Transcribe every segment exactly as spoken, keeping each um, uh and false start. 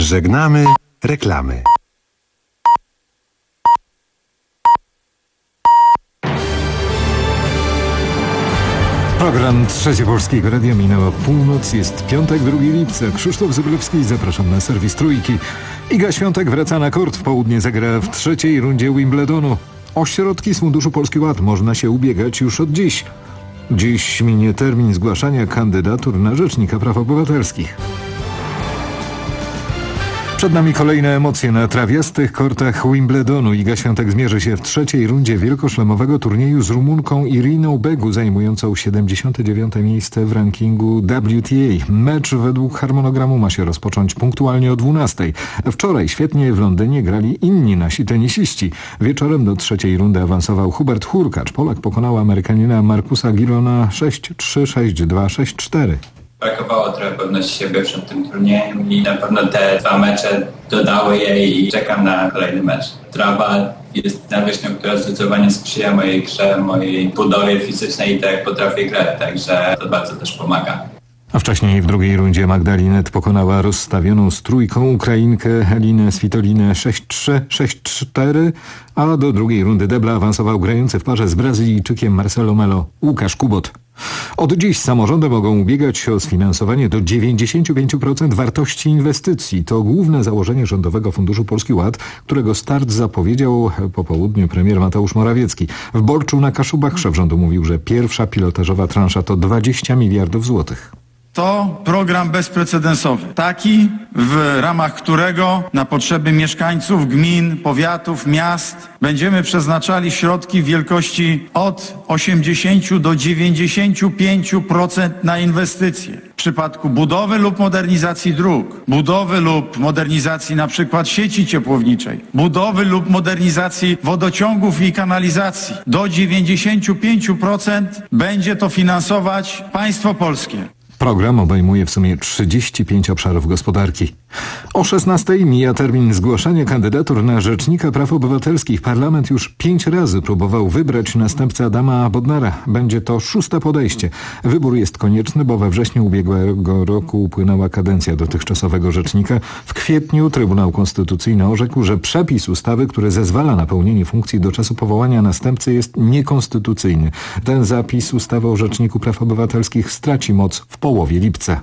Żegnamy reklamy. Program Trzecie Polskiego Radia minęła północ, jest piątek, drugiego lipca. Krzysztof Zyblewski, zapraszam na serwis Trójki. Iga Świątek wraca na kort, w południe zagra w trzeciej rundzie Wimbledonu. O środki z Funduszu Polski Ład można się ubiegać już od dziś. Dziś minie termin zgłaszania kandydatur na Rzecznika Praw Obywatelskich. Przed nami kolejne emocje na trawiastych kortach Wimbledonu. Iga Świątek zmierzy się w trzeciej rundzie wielkoszlemowego turnieju z Rumunką Iriną Begu, zajmującą siedemdziesiąte dziewiąte miejsce w rankingu W T A. Mecz według harmonogramu ma się rozpocząć punktualnie o dwunastej. Wczoraj świetnie w Londynie grali inni nasi tenisiści. Wieczorem do trzeciej rundy awansował Hubert Hurkacz. Polak pokonał Amerykanina Markusa Girona sześć trzy, sześć dwa, sześć cztery. Brakowało trochę pewności siebie przed tym turniejem i na pewno te dwa mecze dodały jej i czekam na kolejny mecz. Trawa jest nawierzchnią, która zdecydowanie sprzyja mojej grze, mojej budowie fizycznej i tak jak potrafię grać, także to bardzo też pomaga. A wcześniej w drugiej rundzie Magdalinet pokonała rozstawioną z trójką Ukrainkę Elinę Svitolinę sześć trzy, sześć cztery, a do drugiej rundy debla awansował grający w parze z Brazylijczykiem Marcelo Melo Łukasz Kubot. Od dziś samorządy mogą ubiegać się o sfinansowanie do dziewięćdziesiąt pięć procent wartości inwestycji. To główne założenie Rządowego Funduszu Polski Ład, którego start zapowiedział po południu premier Mateusz Morawiecki. W Borczu na Kaszubach szef rządu mówił, że pierwsza pilotażowa transza to dwadzieścia miliardów złotych. To program bezprecedensowy, taki w ramach którego na potrzeby mieszkańców, gmin, powiatów, miast będziemy przeznaczali środki w wielkości od osiemdziesięciu do dziewięćdziesięciu pięciu procent na inwestycje. W przypadku budowy lub modernizacji dróg, budowy lub modernizacji na przykład sieci ciepłowniczej, budowy lub modernizacji wodociągów i kanalizacji do dziewięćdziesięciu pięciu procent będzie to finansować państwo polskie. Program obejmuje w sumie trzydzieści pięć obszarów gospodarki. O szesnastej mija termin zgłaszania kandydatur na Rzecznika Praw Obywatelskich. Parlament już pięć razy próbował wybrać następcę Adama Bodnara. Będzie to szóste podejście. Wybór jest konieczny, bo we wrześniu ubiegłego roku upłynęła kadencja dotychczasowego rzecznika. W kwietniu Trybunał Konstytucyjny orzekł, że przepis ustawy, który zezwala na pełnienie funkcji do czasu powołania następcy, jest niekonstytucyjny. Ten zapis ustawy o Rzeczniku Praw Obywatelskich straci moc w połowie lipca.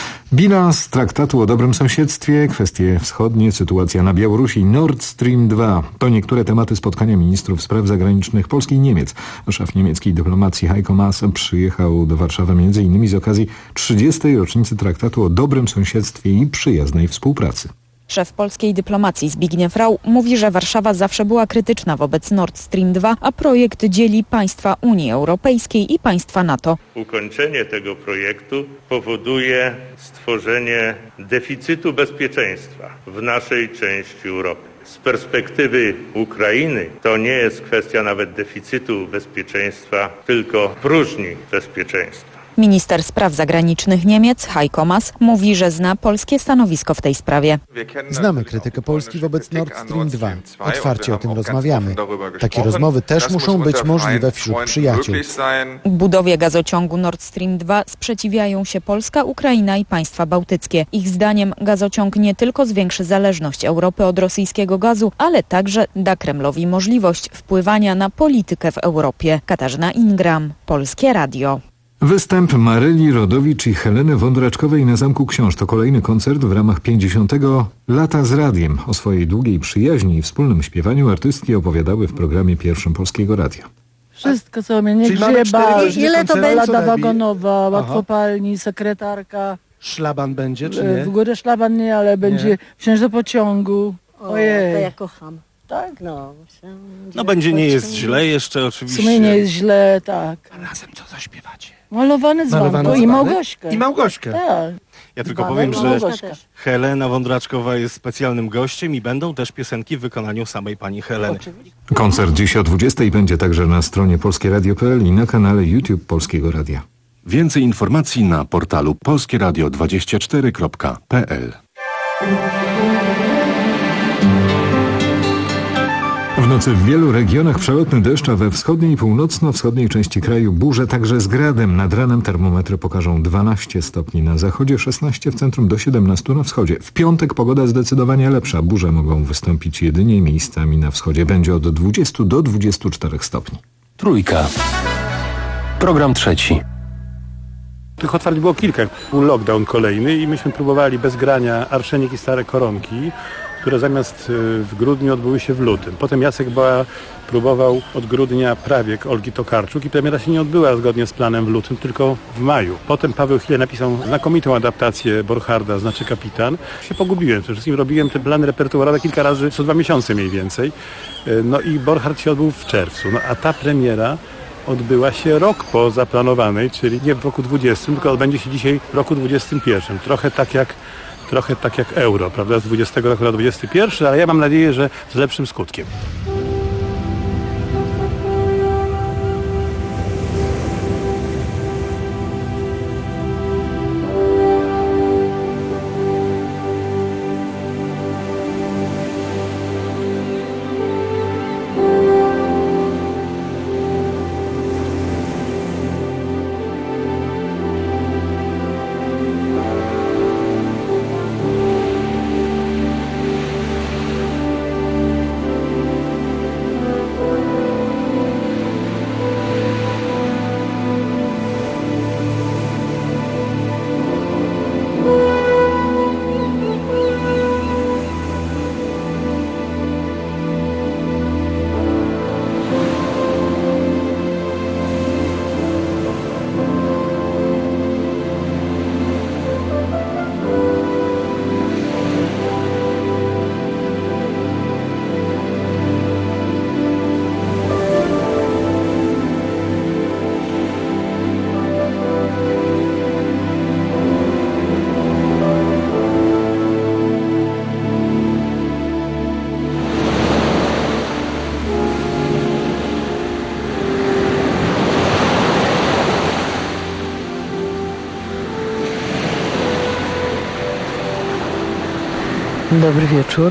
Bilans traktatu o dobrym sąsiedztwie, kwestie wschodnie, sytuacja na Białorusi, Nord Stream dwa. To niektóre tematy spotkania ministrów spraw zagranicznych Polski i Niemiec. Szef niemieckiej dyplomacji Heiko Maas przyjechał do Warszawy między innymi z okazji trzydziestej rocznicy traktatu o dobrym sąsiedztwie i przyjaznej współpracy. Szef polskiej dyplomacji Zbigniew Rau mówi, że Warszawa zawsze była krytyczna wobec Nord Stream dwa, a projekt dzieli państwa Unii Europejskiej i państwa NATO. Ukończenie tego projektu powoduje stworzenie deficytu bezpieczeństwa w naszej części Europy. Z perspektywy Ukrainy to nie jest kwestia nawet deficytu bezpieczeństwa, tylko próżni bezpieczeństwa. Minister spraw zagranicznych Niemiec Heiko Maas mówi, że zna polskie stanowisko w tej sprawie. Znamy krytykę Polski wobec Nord Stream dwa. Otwarcie o tym rozmawiamy. Takie rozmowy też muszą być możliwe wśród przyjaciół. Budowie gazociągu Nord Stream dwa sprzeciwiają się Polska, Ukraina i państwa bałtyckie. Ich zdaniem gazociąg nie tylko zwiększy zależność Europy od rosyjskiego gazu, ale także da Kremlowi możliwość wpływania na politykę w Europie. Katarzyna Ingram, Polskie Radio. Występ Maryli Rodowicz i Heleny Wądraczkowej na Zamku Książ to kolejny koncert w ramach pięćdziesiątego lata z radiem. O swojej długiej przyjaźni i wspólnym śpiewaniu artystki opowiadały w programie pierwszym Polskiego Radia. Wszystko co mnie, nie grzeba, ile to będzie? Lada wagonowa, łatwopalni, sekretarka. Szlaban będzie, czy nie? W górę szlaban nie, ale będzie wsiąść do pociągu. Ojej. To ja kocham. Tak? No, no będzie nie jest źle jeszcze oczywiście. W sumie nie jest źle, tak. A razem co zaśpiewacie? Malowane dzwonko i Małgośkę. I Małgośkę. Tak. Ja tylko powiem, że Helena Wądraczkowa jest specjalnym gościem i będą też piosenki w wykonaniu samej pani Heleny. Koncert dziś o dwudziestej będzie także na stronie polskie radio kropka p l i na kanale YouTube Polskiego Radia. Więcej informacji na portalu polskie radio dwadzieścia cztery kropka p l. W W nocy w wielu regionach przelotny deszcz, a we wschodniej i północno-wschodniej części kraju burze, także z gradem. Nad ranem termometry pokażą dwanaście stopni na zachodzie, szesnaście w centrum, do siedemnastu na wschodzie. W piątek pogoda zdecydowanie lepsza. Burze mogą wystąpić jedynie miejscami na wschodzie. Będzie od dwudziestu do dwudziestu czterech stopni. Trójka. Program trzeci. Tych otwarć było kilka. Był lockdown kolejny i myśmy próbowali bez grania Arszenik i Stare Koronki, które zamiast w grudniu odbyły się w lutym. Potem Jacek Boa próbował od grudnia Prawiek Olgi Tokarczuk i premiera się nie odbyła zgodnie z planem w lutym, tylko w maju. Potem Paweł Chile napisał znakomitą adaptację Borcharda, Znaczy Kapitan. Się pogubiłem, przede wszystkim robiłem ten plan repertuarowy kilka razy co dwa miesiące mniej więcej. No i Borchard się odbył w czerwcu. No a ta premiera odbyła się rok po zaplanowanej, czyli nie w roku dwudziestym, tylko odbędzie się dzisiaj w roku dwudziestym pierwszym. Trochę tak jak Trochę tak jak euro, prawda, z dwudziestego roku na dwudziesty pierwszy, ale ja mam nadzieję, że z lepszym skutkiem. Dobry wieczór.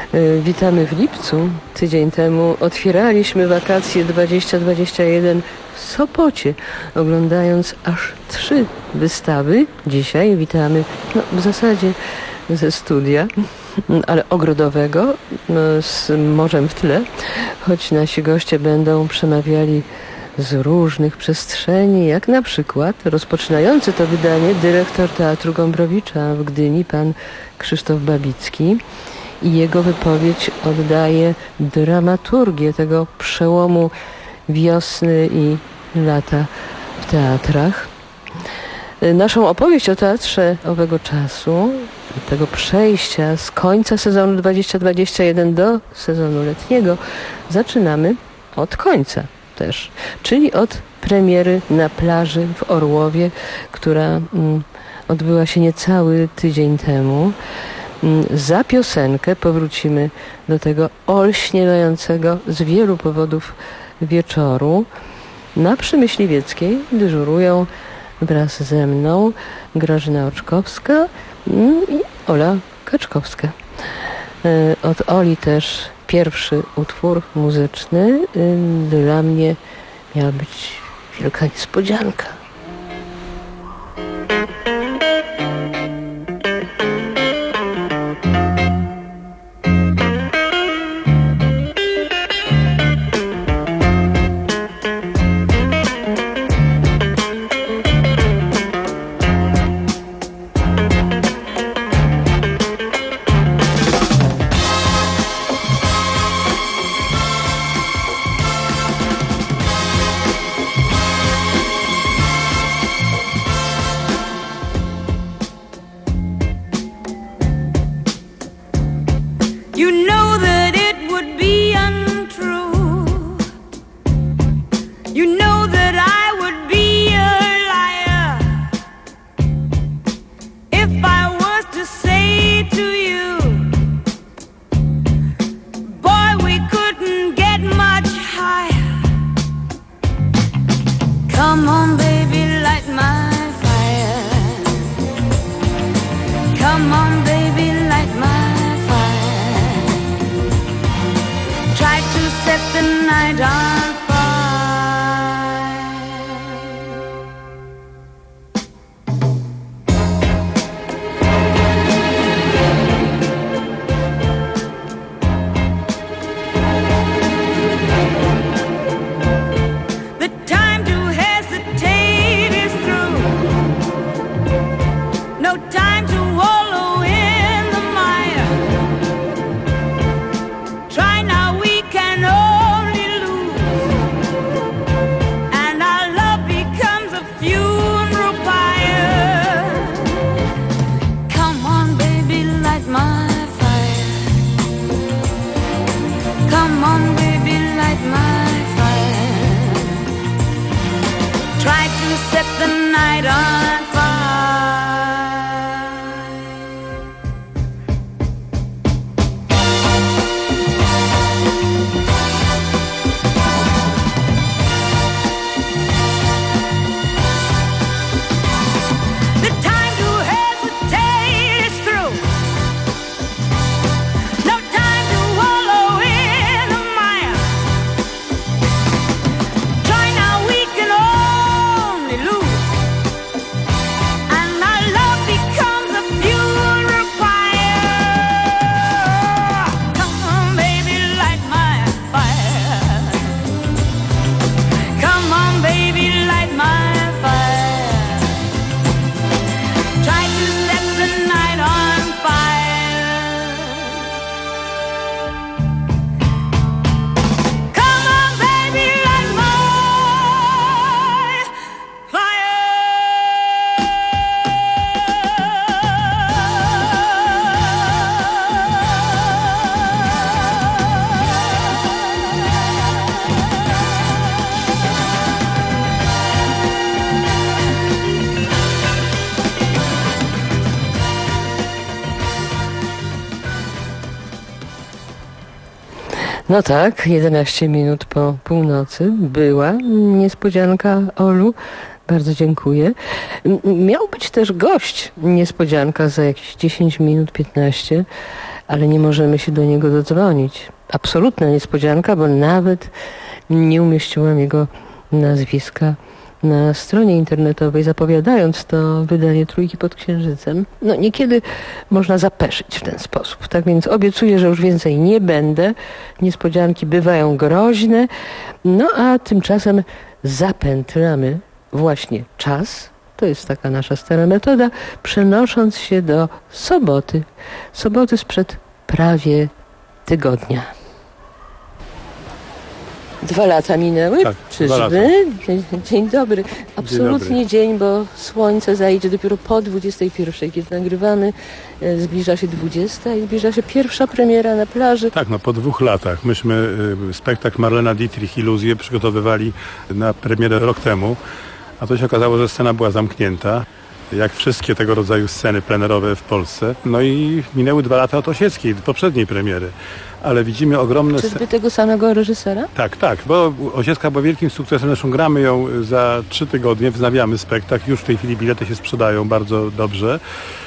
Witamy w lipcu. Tydzień temu otwieraliśmy wakacje dwadzieścia dwadzieścia jeden w Sopocie, oglądając aż trzy wystawy. Dzisiaj witamy no, w zasadzie ze studia, ale ogrodowego, no, z morzem w tle, choć nasi goście będą przemawiali z różnych przestrzeni, jak na przykład rozpoczynający to wydanie dyrektor Teatru Gombrowicza w Gdyni, pan Krzysztof Babicki, i jego wypowiedź oddaje dramaturgię tego przełomu wiosny i lata w teatrach. Naszą opowieść o teatrze owego czasu, tego przejścia z końca sezonu dwadzieścia dwadzieścia jeden do sezonu letniego, zaczynamy od końca też, czyli od premiery Na plaży w Orłowie, która mm, odbyła się niecały tydzień temu. Mm, za piosenkę powrócimy do tego olśniewającego z wielu powodów wieczoru. Na Przemyśliwieckiej dyżurują wraz ze mną Grażyna Oczkowska mm, i Ola Kaczkowska. Y, od Oli też pierwszy utwór muzyczny. Y, dla mnie miała być wielka niespodzianka. No tak, jedenaście minut po północy była niespodzianka, Olu. Bardzo dziękuję. Miał być też gość, niespodzianka za jakieś dziesięć minut, piętnaście, ale nie możemy się do niego dodzwonić. Absolutna niespodzianka, bo nawet nie umieściłam jego nazwiska na stronie internetowej, zapowiadając to wydanie Trójki pod Księżycem. No niekiedy można zapeszyć w ten sposób. Tak więc obiecuję, że już więcej nie będę. Niespodzianki bywają groźne. No a tymczasem zapętlamy właśnie czas. To jest taka nasza stara metoda, przenosząc się do soboty. Soboty sprzed prawie tygodnia. Dwa lata minęły? Tak, czyżby? Dzień, dzień dobry. Absolutnie dzień, dobry. dzień, bo słońce zajdzie dopiero po dwudziestej pierwszej, kiedy nagrywamy. Zbliża się dwudziesta i zbliża się pierwsza premiera na plaży. Tak, no po dwóch latach. Myśmy spektakl Marlena Dietrich Iluzje przygotowywali na premierę rok temu, a to się okazało, że scena była zamknięta, jak wszystkie tego rodzaju sceny plenerowe w Polsce. No i minęły dwa lata od Osieckiej, poprzedniej premiery. Ale widzimy ogromne... Czyżby tego samego reżysera? Tak, tak, bo Osiecka była wielkim sukcesem. Zresztą gramy ją za trzy tygodnie, wznawiamy spektakl. Już w tej chwili bilety się sprzedają bardzo dobrze.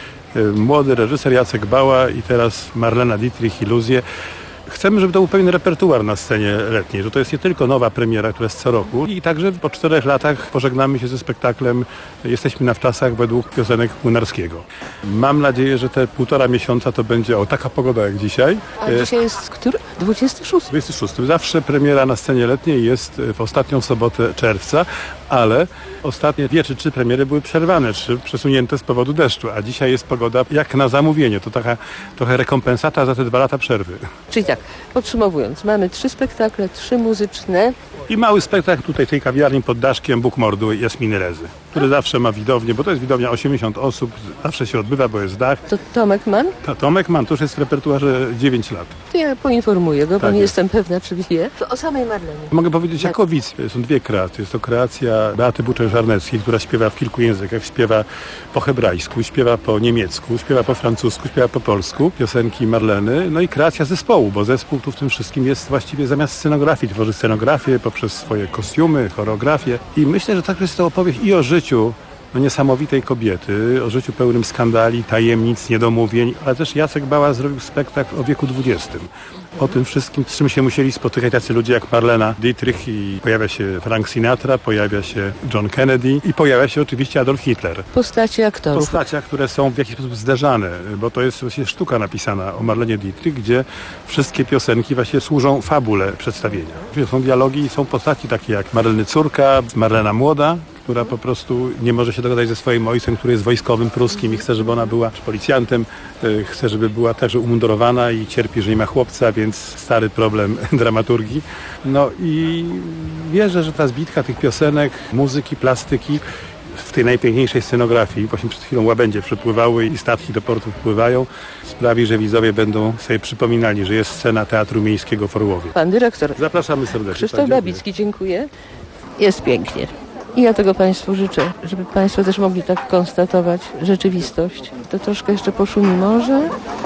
Młody reżyser Jacek Bała i teraz Marlena Dietrich Iluzje. Chcemy, żeby to był pewien repertuar na scenie letniej, że to jest nie tylko nowa premiera, która jest co roku i także po czterech latach pożegnamy się ze spektaklem Jesteśmy na wczasach według piosenek Młynarskiego. Mam nadzieję, że te półtora miesiąca to będzie o taka pogoda jak dzisiaj. A dzisiaj jest który? dwudziesty szósty? dwudziesty szósty. Zawsze premiera na scenie letniej jest w ostatnią sobotę czerwca, ale ostatnie dwie czy trzy premiery były przerwane, czy przesunięte z powodu deszczu, a dzisiaj jest pogoda jak na zamówienie. To taka trochę rekompensata za te dwa lata przerwy. Czyli tak, podsumowując, mamy trzy spektakle, trzy muzyczne. I mały spektakl tutaj w tej kawiarni pod daszkiem Bóg mordu Jasminy Rezy, który zawsze ma widownię, bo to jest widownia osiemdziesiąt osób, zawsze się odbywa, bo jest dach. To Tomek Mann? To Tomek Mann, to już jest w repertuarze dziewięć lat. To ja poinformuję go, bo tak nie jest. jestem pewna, czy wie. To o samej Marlenie. Mogę powiedzieć jako widz. Są dwie kreacje. Jest to kreacja Beaty Buczek-Żarneckiej, która śpiewa w kilku językach. Śpiewa po hebrajsku, śpiewa po niemiecku, śpiewa po francusku, śpiewa po polsku. Piosenki Marleny. No i kreacja zespołu, bo zespół tu w tym wszystkim jest właściwie zamiast scenografii. Tworzy scenografię poprzez swoje kostiumy, choreografię. I myślę, że tak jest to opowieść i o życiu no niesamowitej kobiety, o życiu pełnym skandali, tajemnic, niedomówień, ale też Jacek Bała zrobił spektakl o wieku dwudziestym. O tym wszystkim, z czym się musieli spotykać tacy ludzie jak Marlena Dietrich i pojawia się Frank Sinatra, pojawia się John Kennedy i pojawia się oczywiście Adolf Hitler. Postacie aktorskie. Postacie, które są w jakiś sposób zderzane, bo to jest właśnie sztuka napisana o Marlenie Dietrich, gdzie wszystkie piosenki właśnie służą fabule przedstawienia. Są dialogi i są postaci takie jak Marleny córka, Marlena młoda, która po prostu nie może się dogadać ze swoim ojcem, który jest wojskowym pruskim i chce, żeby ona była policjantem, chce, żeby była także umundurowana i cierpi, że nie ma chłopca, więc stary problem dramaturgii. No i wierzę, że ta zbitka tych piosenek, muzyki, plastyki w tej najpiękniejszej scenografii, właśnie przed chwilą łabędzie przepływały i statki do portu wpływają, sprawi, że widzowie będą sobie przypominali, że jest scena Teatru Miejskiego w Orłowie. Pan dyrektor. Zapraszamy serdecznie. Krzysztof Babicki, dziękuję. Jest pięknie. I ja tego Państwu życzę, żeby Państwo też mogli tak konstatować rzeczywistość. To troszkę jeszcze poszumi morze.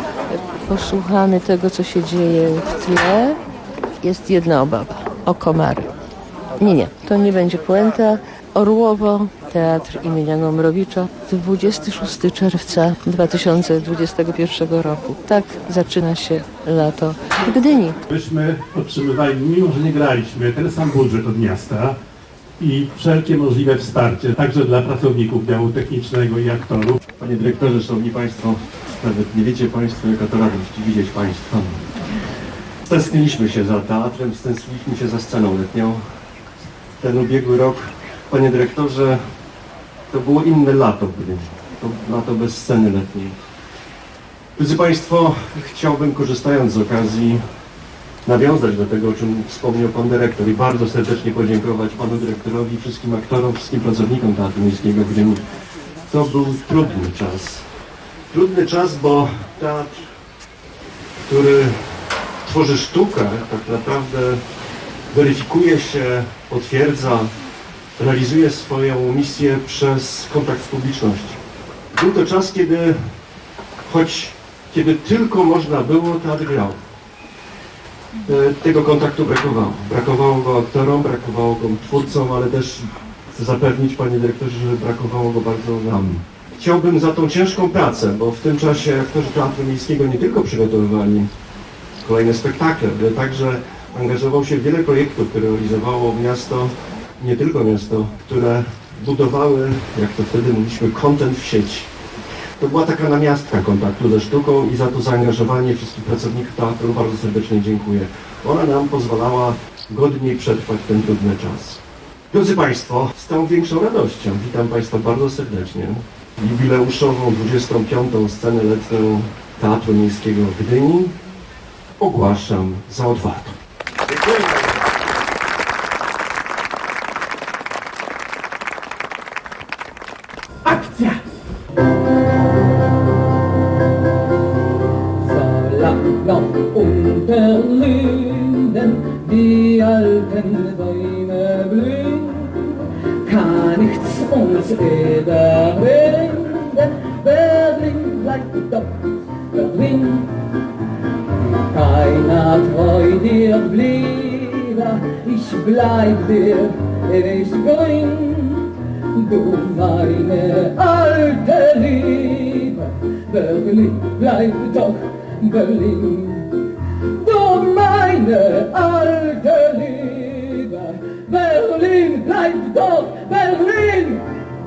Posłuchamy tego, co się dzieje w tle. Jest jedna obawa. O komary. Nie, nie. To nie będzie puenta. Orłowo, Teatr imienia Gombrowicza. dwudziestego szóstego czerwca dwa tysiące dwudziestego pierwszego roku. Tak zaczyna się lato w Gdyni. Myśmy otrzymywali, mimo że nie graliśmy, ten sam budżet od miasta i wszelkie możliwe wsparcie, także dla pracowników działu technicznego i aktorów. Panie dyrektorze, szanowni państwo, nawet nie wiecie państwo, jaka to radość widzieć państwa. Stęskniliśmy się za teatrem, stęskniliśmy się za sceną letnią. Ten ubiegły rok, panie dyrektorze, to było inne lato w Gdyni. To lato bez sceny letniej. Drodzy państwo, chciałbym, korzystając z okazji, nawiązać do tego, o czym wspomniał pan dyrektor i bardzo serdecznie podziękować panu dyrektorowi, wszystkim aktorom, wszystkim pracownikom Teatru Miejskiego w Gdyni. To był trudny czas. Trudny czas, bo teatr, który tworzy sztukę, tak naprawdę weryfikuje się, potwierdza, realizuje swoją misję przez kontakt z publicznością. Był to czas, kiedy, choć kiedy tylko można było, teatr grał. tego kontaktu brakowało. Brakowało go aktorom, brakowało go twórcom, ale też chcę zapewnić, panie dyrektorze, że brakowało go bardzo nam. Chciałbym za tą ciężką pracę, bo w tym czasie aktorzy Teatru Miejskiego nie tylko przygotowywali kolejne spektakle, ale także angażował się w wiele projektów, które realizowało miasto, nie tylko miasto, które budowały, jak to wtedy mówiliśmy, content w sieci. To była taka namiastka kontaktu ze sztuką i za to zaangażowanie wszystkich pracowników teatru bardzo serdecznie dziękuję. Ona nam pozwalała godniej przetrwać ten trudny czas. Drodzy Państwo, z tą większą radością witam Państwa bardzo serdecznie. Jubileuszową dwudziestą piątą scenę letnią Teatru Miejskiego w Gdyni ogłaszam za otwartą. Dziękuję. Akcja! Unter Linden die alten Bäume blühen, kann nichts uns überwinden. Berlin bleibt doch Berlin. Keiner treu dir bliebe, ich bleib dir ewig grün. Du meine alte Liebe, Berlin bleibt doch Berlin. Du meine alte Liebe, Berlin bleibt doch Berlin.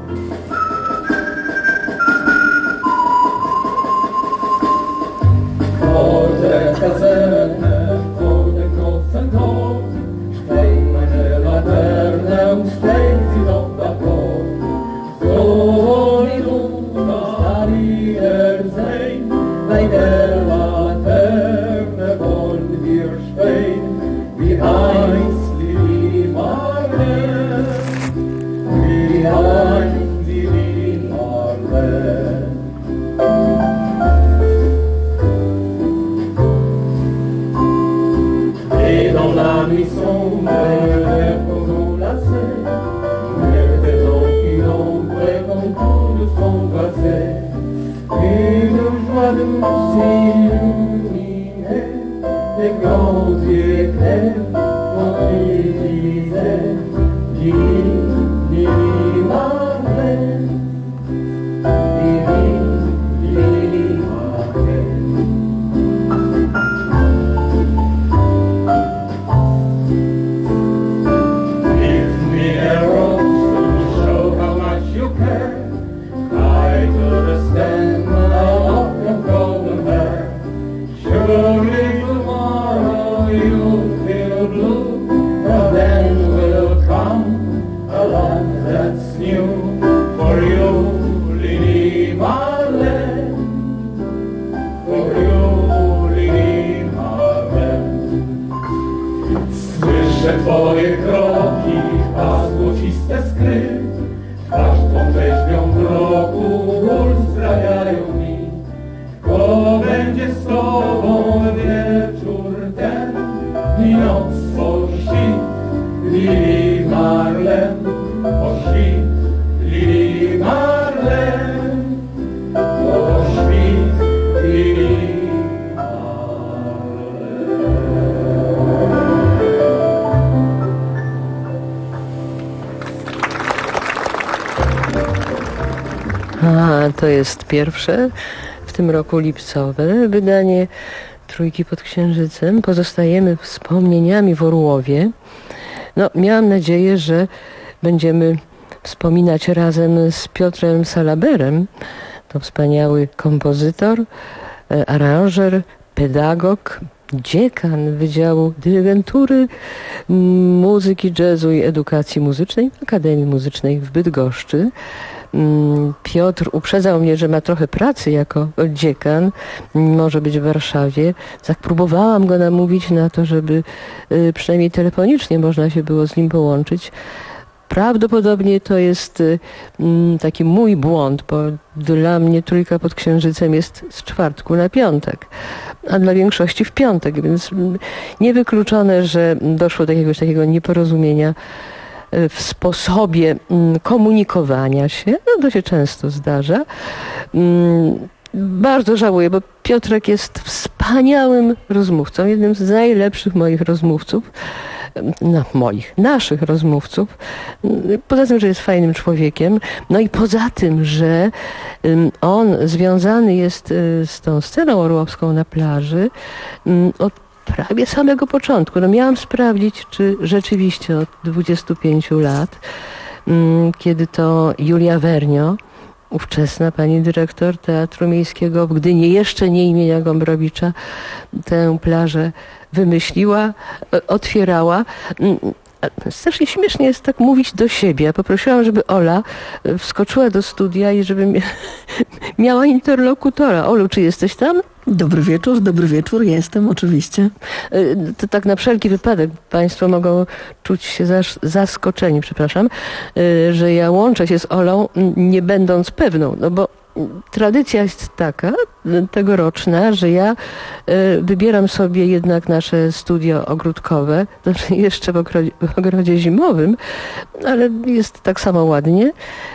Vor der Kaserne, vor dem großen Tor, steht meine Laterne und steht sie doch davor. So wie du das da wiedersehen, bei der Laterne wollen wir stehen, wie einst die Marleen, wie einst die Marleen. Et dans la nuit sombre, les roseaux lacés, les faisons une ombre quand tout sont passés. Une joie douce illuminée, les grands yeux clairs quand ils disaient Lili, Lili Marlène, Lili, Lili Marlène. Give me a rose to show how much you care. I understand of your golden hair. Surely tomorrow you'll feel blue, and then will come a love that's new for you, Lili Marlène, for you, Lili Marlène. Słyszę twoje kroki, a złociste skry, twarz twą rzeźbią mroku, ból zdrawiają mi. Kto będzie z tobą wieczór ten i noc o świt, Lili Marlène, o świt, Lili Marlène, o świt, Lili A, to jest pierwsze w tym roku lipcowe wydanie Trójki pod Księżycem. Pozostajemy wspomnieniami w Orłowie. No, miałam nadzieję, że będziemy wspominać razem z Piotrem Salaberem. To wspaniały kompozytor, aranżer, pedagog, dziekan Wydziału Dyrygentury, Muzyki, Jazzu i Edukacji Muzycznej w Akademii Muzycznej w Bydgoszczy. Piotr uprzedzał mnie, że ma trochę pracy jako dziekan, może być w Warszawie. Tak próbowałam go namówić na to, żeby przynajmniej telefonicznie można się było z nim połączyć. Prawdopodobnie to jest taki mój błąd, bo dla mnie Trójka pod Księżycem jest z czwartku na piątek, a dla większości w piątek, więc niewykluczone, że doszło do jakiegoś takiego nieporozumienia w sposobie komunikowania się. No to się często zdarza. Bardzo żałuję, bo Piotrek jest wspaniały. wspaniałym rozmówcą, jednym z najlepszych moich rozmówców, no moich, naszych rozmówców. Poza tym, że jest fajnym człowiekiem, no i poza tym, że on związany jest z tą sceną orłowską na plaży od prawie samego początku. No miałam sprawdzić, czy rzeczywiście od dwudziestu pięciu lat, kiedy to Julia Wernio, ówczesna pani dyrektor Teatru Miejskiego w Gdyni, jeszcze nie imienia Gombrowicza, tę plażę wymyśliła, otwierała. Strasznie śmiesznie jest tak mówić do siebie. Ja poprosiłam, żeby Ola wskoczyła do studia i żeby miała interlokutora. Olu, czy jesteś tam? Dobry wieczór, dobry wieczór, jestem oczywiście. To tak na wszelki wypadek Państwo mogą czuć się zas- zaskoczeni, przepraszam, że ja łączę się z Olą, nie będąc pewną, no bo tradycja jest taka, tegoroczna, że ja wybieram sobie jednak nasze studio ogródkowe, znaczy jeszcze w ogrodzie, w ogrodzie zimowym, ale jest tak samo ładnie.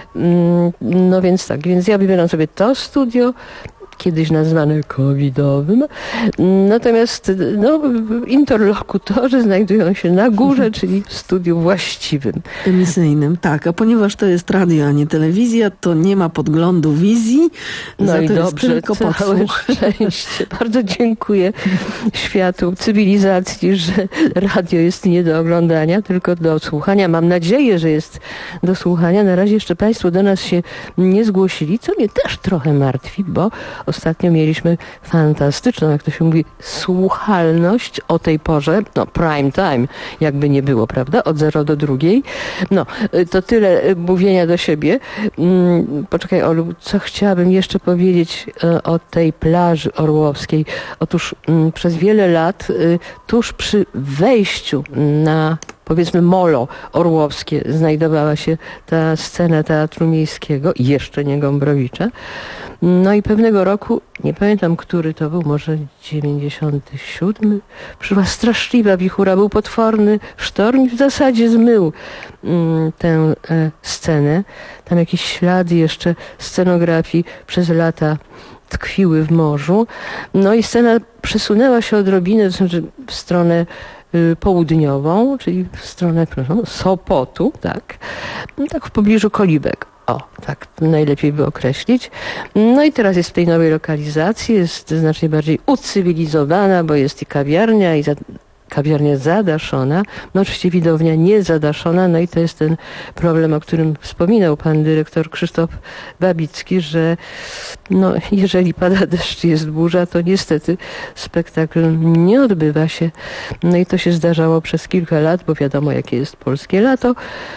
No więc tak, więc ja wybieram sobie to studio, kiedyś nazwane covidowym. Natomiast no, interlokutorzy znajdują się na górze, czyli w studiu właściwym. Emisyjnym, tak. A ponieważ to jest radio, a nie telewizja, to nie ma podglądu wizji. No i to dobrze, jest tylko całe podsłuch. szczęście. Bardzo dziękuję światu, cywilizacji, że radio jest nie do oglądania, tylko do słuchania. Mam nadzieję, że jest do słuchania. Na razie jeszcze Państwo do nas się nie zgłosili, co mnie też trochę martwi, bo ostatnio mieliśmy fantastyczną, jak to się mówi, słuchalność o tej porze, no prime time, jakby nie było, prawda, od zero do drugiej. No, to tyle mówienia do siebie. Poczekaj, Olu, co chciałabym jeszcze powiedzieć o tej plaży orłowskiej. Otóż przez wiele lat, tuż przy wejściu na, powiedzmy, molo orłowskie znajdowała się ta scena Teatru Miejskiego, jeszcze nie Gombrowicza. No i pewnego roku, nie pamiętam, który to był, może dziewięćdziesiąty siódmy, przyszła straszliwa wichura, był potworny sztorm i w zasadzie zmył mm, tę e, scenę. Tam jakieś ślady jeszcze scenografii przez lata tkwiły w morzu. No i scena przesunęła się odrobinę, to znaczy w stronę y, południową, czyli w stronę, proszę, Sopotu, tak, no, tak w pobliżu Kolibek. O, tak najlepiej by określić. No i teraz jest w tej nowej lokalizacji, jest znacznie bardziej ucywilizowana, bo jest i kawiarnia, i za, kawiarnia zadaszona, no oczywiście widownia nie zadaszona, no i to jest ten problem, o którym wspominał pan dyrektor Krzysztof Babicki, że no, jeżeli pada deszcz i jest burza, to niestety spektakl nie odbywa się. No i to się zdarzało przez kilka lat, bo wiadomo, jakie jest polskie lato.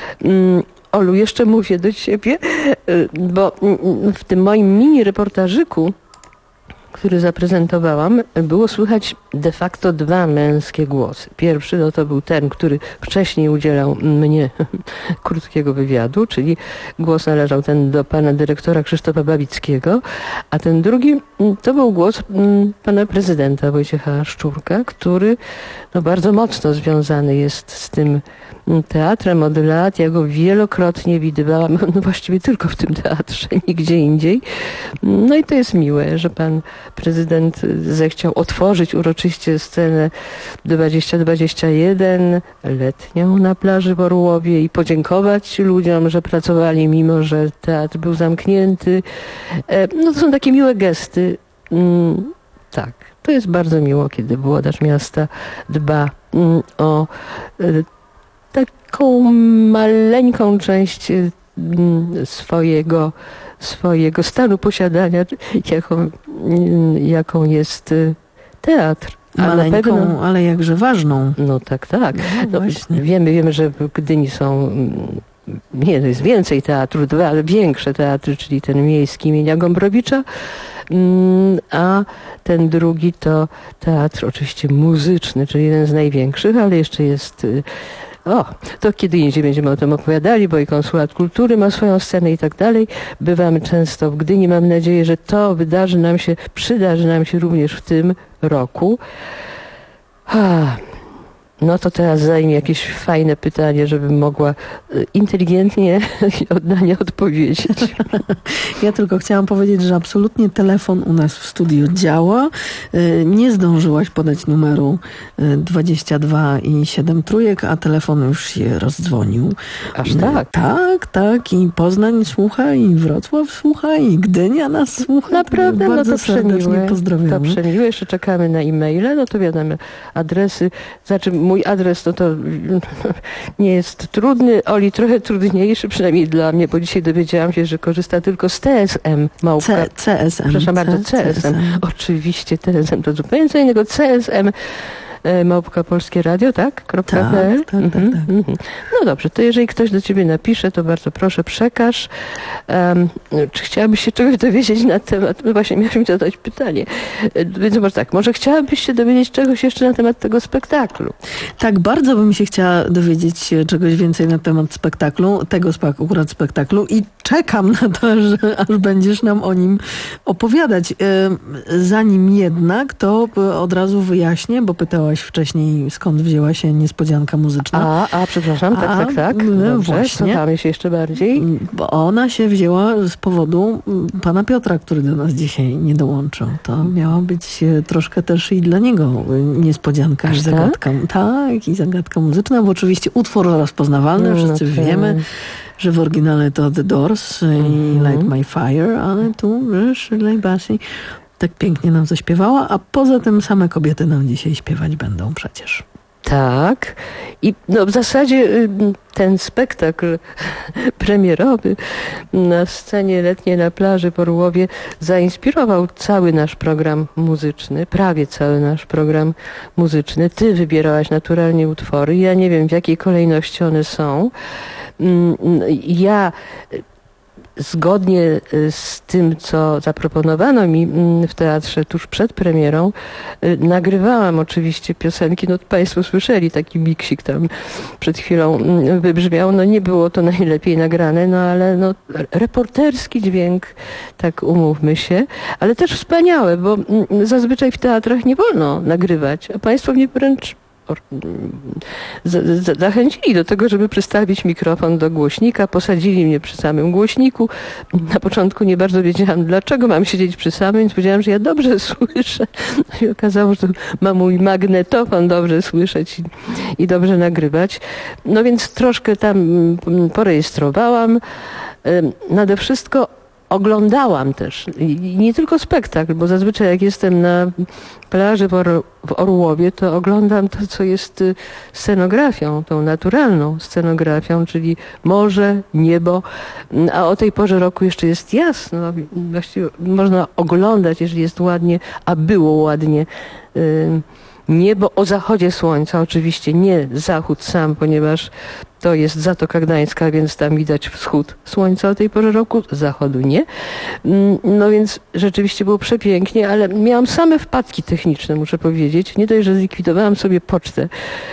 Olu, jeszcze mówię do ciebie, bo w tym moim mini reportażyku, który zaprezentowałam, było słychać de facto dwa męskie głosy. Pierwszy no to był ten, który wcześniej udzielał mnie krótkiego wywiadu, czyli głos należał ten do pana dyrektora Krzysztofa Babickiego, a ten drugi to był głos pana prezydenta Wojciecha Szczurka, który no, bardzo mocno związany jest z tym teatrem od lat. Ja go wielokrotnie widywałam, no właściwie tylko w tym teatrze, nigdzie indziej. No i to jest miłe, że pan prezydent zechciał otworzyć uroczyście scenę dwadzieścia dwadzieścia jeden, letnią na plaży w Orłowie i podziękować ludziom, że pracowali, mimo że teatr był zamknięty. No to są takie miłe gesty. Tak, to jest bardzo miło, kiedy włodarz miasta dba o taką maleńką część swojego, swojego stanu posiadania, jaką, jaką jest teatr. A Maleńką, na pewno, ale jakże ważną. No tak, tak. No, no, wiemy, wiemy, że w Gdyni są, nie, jest więcej teatrów, dwa, ale większe teatry, czyli ten miejski imienia Gombrowicza, a ten drugi to teatr oczywiście muzyczny, czyli jeden z największych, ale jeszcze jest... O, to kiedy indziej będziemy o tym opowiadali, bo i Konsulat Kultury ma swoją scenę i tak dalej. Bywamy często w Gdyni. Mam nadzieję, że to wydarzy nam się, przydarzy nam się również w tym roku. A, No to teraz zadaj mi jakieś fajne pytanie, żebym mogła inteligentnie na nie odpowiedzieć. Ja tylko chciałam powiedzieć, że absolutnie telefon u nas w studiu działa. Nie zdążyłaś podać numeru dwadzieścia dwa i siedem trójek, a telefon już się rozdzwonił. Aż tak? Tak, tak. I Poznań słucha, i Wrocław słucha, i Gdynia nas słucha. Naprawdę? Bardzo no to serdecznie przemiłe. pozdrawiamy. To przemiłe. Jeszcze czekamy na e-maile. No to wiadomo, adresy. Znaczy mój adres no to nie jest trudny. Oli trochę trudniejszy, przynajmniej dla mnie, bo dzisiaj dowiedziałam się, że korzysta tylko z T S M. Małpka. C- CSM. Przepraszam bardzo, C S M. Oczywiście T S M to zupełnie co innego. C S M. Małpka Polskie Radio, tak? Kropka Tak, P L? tak, tak, mhm, tak. mhm. No dobrze, to jeżeli ktoś do ciebie napisze, to bardzo proszę, przekaż. Um, czy chciałabyś się czegoś dowiedzieć na temat, no właśnie miałam mi zadać pytanie, więc może tak, może chciałabyś się dowiedzieć czegoś jeszcze na temat tego spektaklu? Tak, bardzo bym się chciała dowiedzieć się czegoś więcej na temat spektaklu, tego spak- akurat spektaklu i czekam na to, że aż będziesz nam o nim opowiadać. Zanim jednak, to od razu wyjaśnię, bo pytałaś wcześniej, skąd wzięła się niespodzianka muzyczna. A, a przepraszam, tak, a, tak, tak. No Dobrze, właśnie. słuchamy się jeszcze bardziej. Bo ona się wzięła z powodu pana Piotra, który do nas dzisiaj nie dołączył. To miała być troszkę też i dla niego niespodzianka i zagadka. Tak? tak, i zagadka muzyczna, bo oczywiście utwór rozpoznawalny, wszyscy okay. wiemy, że w oryginale to The Doors i mm-hmm. Light My Fire, ale tu Shirley Bassey tak pięknie nam zaśpiewała, a poza tym same kobiety nam dzisiaj śpiewać będą przecież. Tak. I no w zasadzie ten spektakl premierowy na scenie letniej na plaży w Orłowie zainspirował cały nasz program muzyczny, prawie cały nasz program muzyczny. Ty wybierałaś naturalnie utwory. Ja nie wiem, w jakiej kolejności one są. Ja zgodnie z tym, co zaproponowano mi w teatrze tuż przed premierą, nagrywałam oczywiście piosenki. No Państwo słyszeli, taki miksik tam przed chwilą wybrzmiał. No nie było to najlepiej nagrane, no ale no, reporterski dźwięk, tak umówmy się, ale też wspaniałe, bo zazwyczaj w teatrach nie wolno nagrywać, a Państwo mnie wręcz zachęcili do tego, żeby przystawić mikrofon do głośnika, posadzili mnie przy samym głośniku. Na początku nie bardzo wiedziałam, dlaczego mam siedzieć przy samym, więc powiedziałam, że ja dobrze słyszę. I okazało, że mam mój magnetofon dobrze słyszeć i, i dobrze nagrywać. No więc troszkę tam porejestrowałam. Nade wszystko oglądałam też, i nie tylko spektakl, bo zazwyczaj jak jestem na plaży w, Or- w Orłowie, to oglądam to, co jest scenografią, tą naturalną scenografią, czyli morze, niebo, a o tej porze roku jeszcze jest jasno. Właściwie można oglądać, jeżeli jest ładnie, a było ładnie, yy, niebo o zachodzie słońca, oczywiście nie zachód sam, ponieważ to jest Zatoka Gdańska, więc tam widać wschód słońca o tej porze roku, zachodu nie. No więc rzeczywiście było przepięknie, ale miałam same wpadki techniczne, muszę powiedzieć. Nie dość, że zlikwidowałam sobie pocztę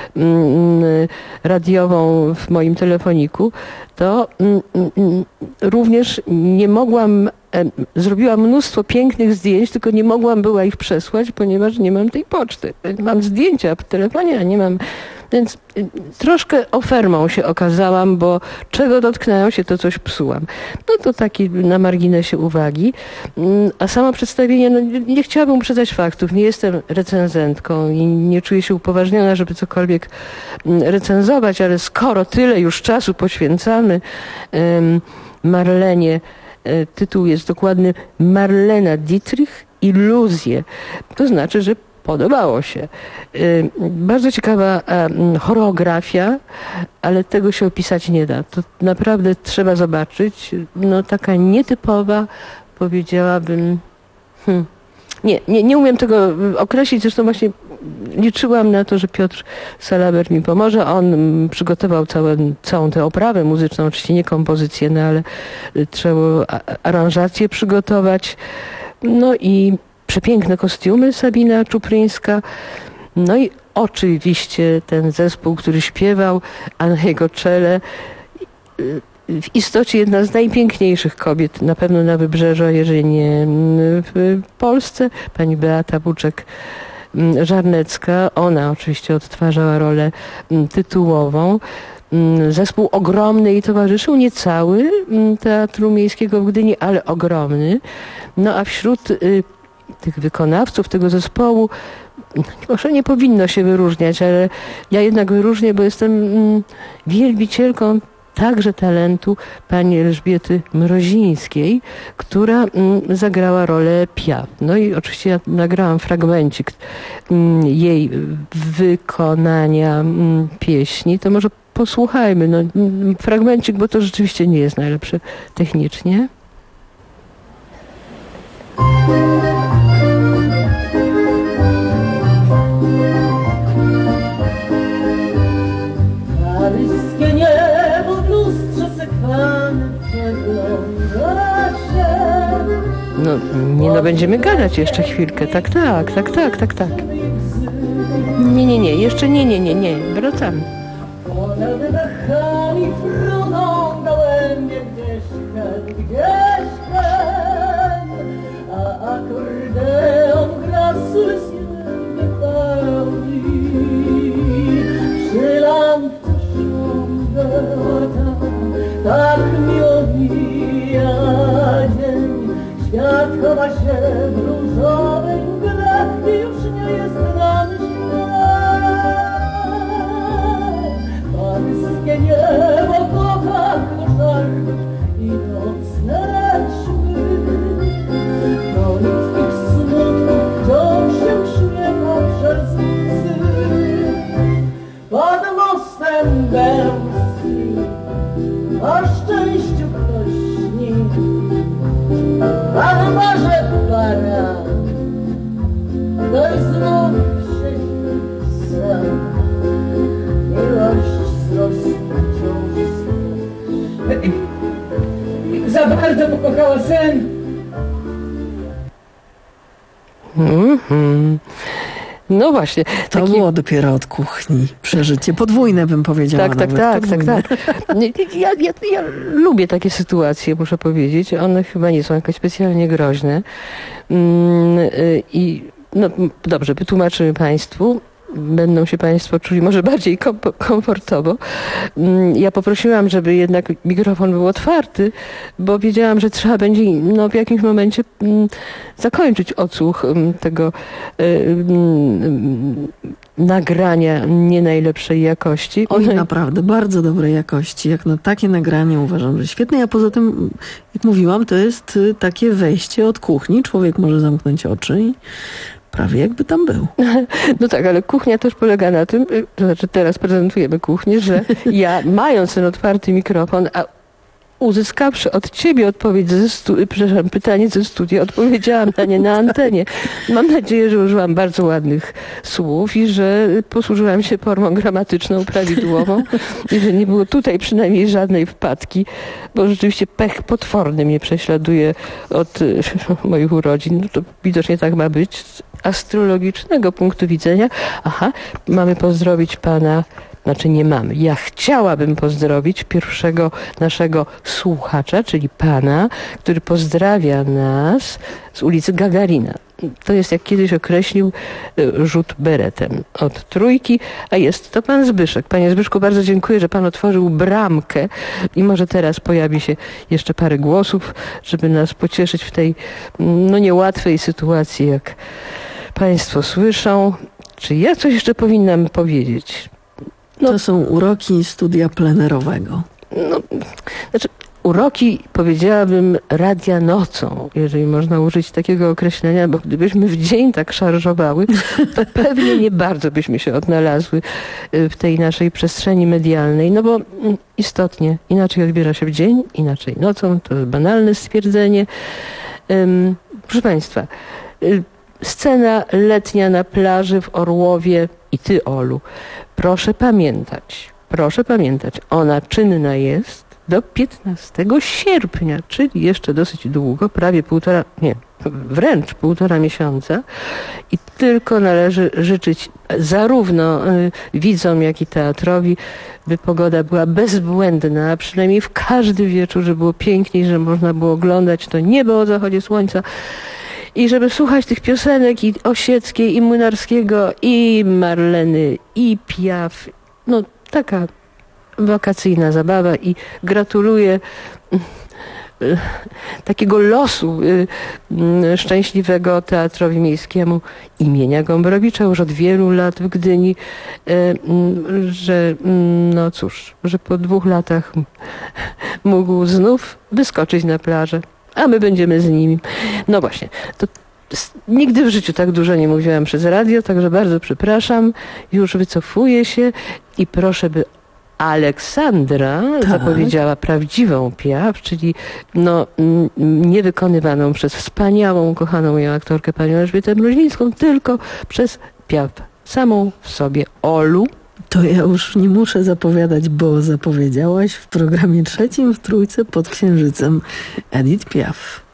radiową w moim telefoniku, to również nie mogłam, zrobiłam mnóstwo pięknych zdjęć, tylko nie mogłam była ich przesłać, ponieważ nie mam tej poczty. Mam zdjęcia w telefonie, a nie mam. Więc troszkę ofermą się okazałam, bo czego dotknęłam się, to coś psułam. No to taki na marginesie uwagi. A samo przedstawienie, no nie chciałabym uprzedzać faktów. Nie jestem recenzentką i nie czuję się upoważniona, żeby cokolwiek recenzować, ale skoro tyle już czasu poświęcamy um, Marlenie, tytuł jest dokładny Marlena Dietrich, Iluzje. To znaczy, że podobało się. Bardzo ciekawa choreografia, ale tego się opisać nie da. To naprawdę trzeba zobaczyć. No taka nietypowa, powiedziałabym... Hmm. Nie, nie, nie umiem tego określić, zresztą właśnie liczyłam na to, że Piotr Salaber mi pomoże. On przygotował całe, całą tę oprawę muzyczną, oczywiście nie kompozycję, no ale trzeba aranżację przygotować. No i przepiękne kostiumy, Sabina Czupryńska. No i oczywiście ten zespół, który śpiewał, a na jego czele w istocie jedna z najpiękniejszych kobiet, na pewno na Wybrzeżu, a jeżeli nie w Polsce, pani Beata Buczek, Żarnecka. Ona oczywiście odtwarzała rolę tytułową. Zespół ogromny jej towarzyszył, nie cały Teatru Miejskiego w Gdyni, ale ogromny. No a wśród y, tych wykonawców tego zespołu może nie powinno się wyróżniać, ale ja jednak wyróżnię, bo jestem mm, wielbicielką także talentu pani Elżbiety Mrozińskiej, która mm, zagrała rolę Piaf. No i oczywiście ja nagrałam fragmencik mm, jej wykonania mm, pieśni. To może posłuchajmy. No, mm, fragmencik, bo to rzeczywiście nie jest najlepsze technicznie. Paryskie niebo w lustrze sekwane przegląda się. No nie, no będziemy gadać jeszcze chwilkę. Tak, tak, tak, tak, tak, tak. Nie, nie, nie, jeszcze nie, nie, nie, nie. Wracamy. Ponad dachami fruną gołębie gdzieś hen, gdzieś hen, a akordeon gra sól wypełni. Przy lampce szumberta tak miło mija dzień. Świat chowa się w różowej mgle i już nie jest nam paryskie niebo kocha koszarów i nocne ćmy. Do ludzkich smutków wciąż się uśmiecha przez łzy. Pod mostem gęstym o szczęściu ktoś śni, a na morze para, no i znów się sam. Za bardzo pokochała sen. Mm-hmm. No właśnie. To taki... było dopiero od kuchni przeżycie. Podwójne bym powiedziała. Tak, tak, tak, tak, tak. Ja, ja, ja lubię takie sytuacje, muszę powiedzieć. One chyba nie są jakoś specjalnie groźne. I no dobrze, wytłumaczymy Państwu. Będą się Państwo czuli może bardziej kom- komfortowo. Ja poprosiłam, żeby jednak mikrofon był otwarty, bo wiedziałam, że trzeba będzie no, w jakimś momencie m, zakończyć odsłuch m, tego y, m, nagrania nie najlepszej jakości. Oj, naprawdę, bardzo dobrej jakości. Jak na takie nagranie uważam, że świetne. A poza tym, jak mówiłam, to jest takie wejście od kuchni. Człowiek może zamknąć oczy i prawie jakby tam był. No tak, ale kuchnia też polega na tym, to znaczy teraz prezentujemy kuchnię, że ja mając ten otwarty mikrofon, a uzyskawszy od ciebie odpowiedź ze stu, przepraszam, pytanie ze studia, odpowiedziałam na nie na antenie. Mam nadzieję, że użyłam bardzo ładnych słów i że posłużyłam się formą gramatyczną prawidłową i że nie było tutaj przynajmniej żadnej wpadki, bo rzeczywiście pech potworny mnie prześladuje od moich urodzin. No to widocznie tak ma być z astrologicznego punktu widzenia. Aha, mamy pozdrowić pana. Znaczy nie mamy. Ja chciałabym pozdrowić pierwszego naszego słuchacza, czyli pana, który pozdrawia nas z ulicy Gagarina. To jest, jak kiedyś określił, rzut beretem od trójki, a jest to pan Zbyszek. Panie Zbyszku, bardzo dziękuję, że pan otworzył bramkę i może teraz pojawi się jeszcze parę głosów, żeby nas pocieszyć w tej no niełatwej sytuacji, jak państwo słyszą. Czy ja coś jeszcze powinnam powiedzieć? No, to są uroki studia plenerowego. No, znaczy uroki, powiedziałabym, radia nocą, jeżeli można użyć takiego określenia, bo gdybyśmy w dzień tak szarżowały, to pewnie nie bardzo byśmy się odnalazły w tej naszej przestrzeni medialnej, no bo istotnie inaczej odbiera się w dzień, inaczej nocą, to jest banalne stwierdzenie. Um, proszę Państwa, scena letnia na plaży w Orłowie i ty, Olu, proszę pamiętać, proszę pamiętać, ona czynna jest do piętnastego sierpnia, czyli jeszcze dosyć długo, prawie półtora, nie, wręcz półtora miesiąca i tylko należy życzyć zarówno y, widzom, jak i teatrowi, by pogoda była bezbłędna, a przynajmniej w każdy wieczór, że było piękniej, że można było oglądać to niebo o zachodzie słońca I żeby słuchać tych piosenek i Osieckiej, i Młynarskiego, i Marleny, i Piaf. No taka wakacyjna zabawa i gratuluję takiego losu szczęśliwego Teatrowi Miejskiemu imienia Gombrowicza już od wielu lat w Gdyni, że no cóż, że po dwóch latach mógł znów wyskoczyć na plażę, a my będziemy z nimi. No właśnie, to nigdy w życiu tak dużo nie mówiłam przez radio, także bardzo przepraszam, już wycofuję się i proszę, by Aleksandra tak. zapowiedziała prawdziwą Piaf, czyli no, niewykonywaną przez wspaniałą, kochaną moją aktorkę panią Elżbietę Mrozińską, tylko przez Piaf samą w sobie, Olu. To ja już nie muszę zapowiadać, bo zapowiedziałaś w programie trzecim w Trójce pod Księżycem Edith Piaf.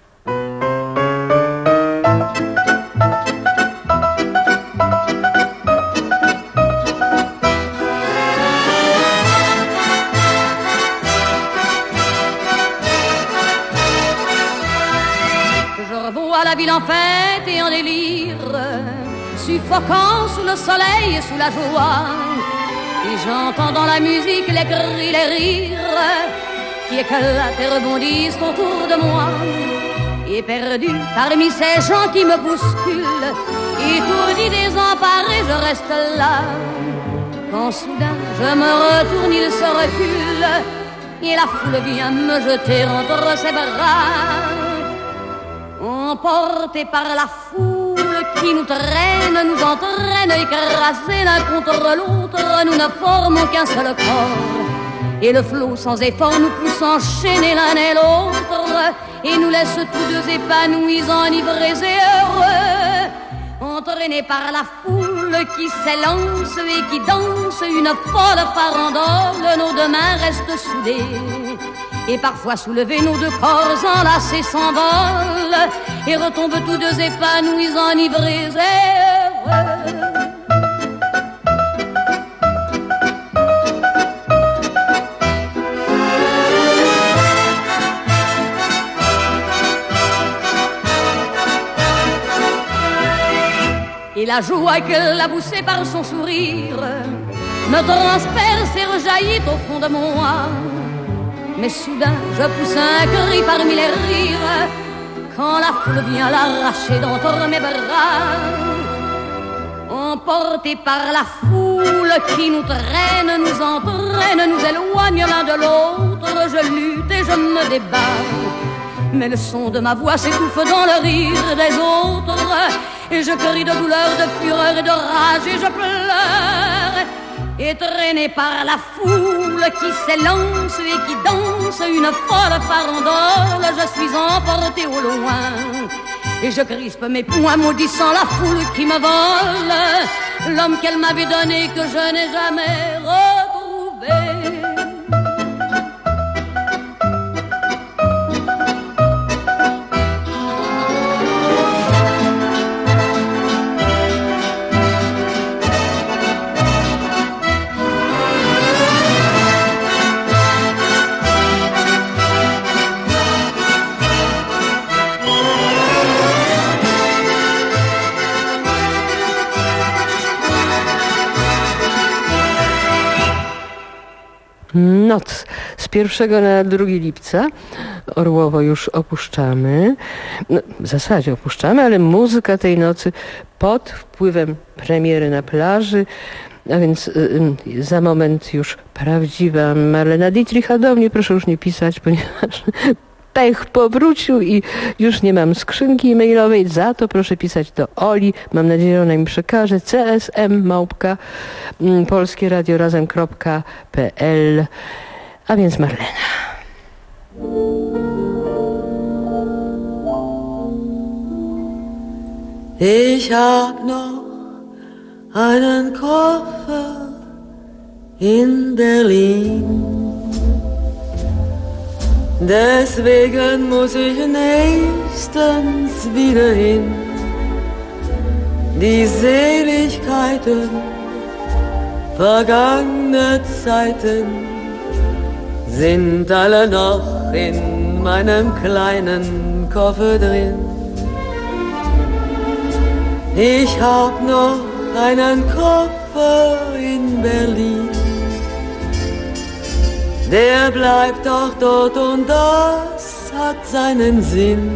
La ville en fête et en délire, suffocant sous le soleil et sous la joie. Et j'entends dans la musique les cris, les rires qui éclatent et rebondissent autour de moi. Et perdu parmi ces gens qui me bousculent, étourdi, désemparé, je reste là. Quand soudain je me retourne, il se recule et la foule vient me jeter entre ses bras. Emportés par la foule qui nous traîne, nous entraîne, écrasés l'un contre l'autre, nous ne formons qu'un seul corps. Et le flot sans effort nous pousse enchaîner l'un et l'autre, et nous laisse tous deux épanouis, enivrés et heureux. Entraînés par la foule qui s'élance et qui danse une folle farandole, nos deux mains restent soudées. Et parfois soulevés, nos deux corps enlacés s'envolent et retombent tous deux épanouis, enivrés et heureux. Et la joie qu'elle a poussée par son sourire me transperce et rejaillit au fond de moi. Mais soudain, je pousse un cri parmi les rires quand la foule vient l'arracher d'entre mes bras. Emportés par la foule qui nous traîne, nous entraîne, nous éloigne l'un de l'autre, je lutte et je me débat. Mais le son de ma voix s'étouffe dans le rire des autres, et je crie de douleur, de fureur et de rage, et je pleure. Et traîné par la foule qui s'élance et qui danse une folle farandole, je suis emporté au loin. Et je crispe mes poings maudissant la foule qui me vole l'homme qu'elle m'avait donné que je n'ai jamais retrouvé. Noc z pierwszego na drugi lipca. Orłowo już opuszczamy. No, w zasadzie opuszczamy, ale muzyka tej nocy pod wpływem premiery na plaży. A więc y, y, za moment już prawdziwa Marlena Dietricha do mnie. Proszę już nie pisać, ponieważ pech powrócił i już nie mam skrzynki e-mailowej. Za to proszę pisać do Oli. Mam nadzieję, ona mi przekaże. C S M małpka polskie radio razem kropka p l. A więc Marlena. Ich hab noch einen Koffer in Berlin. Deswegen muss ich nächstens wieder hin. Die Seligkeiten vergangener Zeiten sind alle noch in meinem kleinen Koffer drin. Ich hab noch einen Koffer in Berlin. Der bleibt doch dort und das hat seinen Sinn.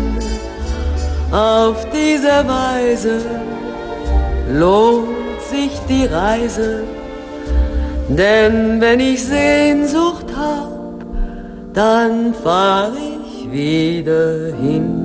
Auf diese Weise lohnt sich die Reise, denn wenn ich Sehnsucht hab, dann fahr ich wieder hin.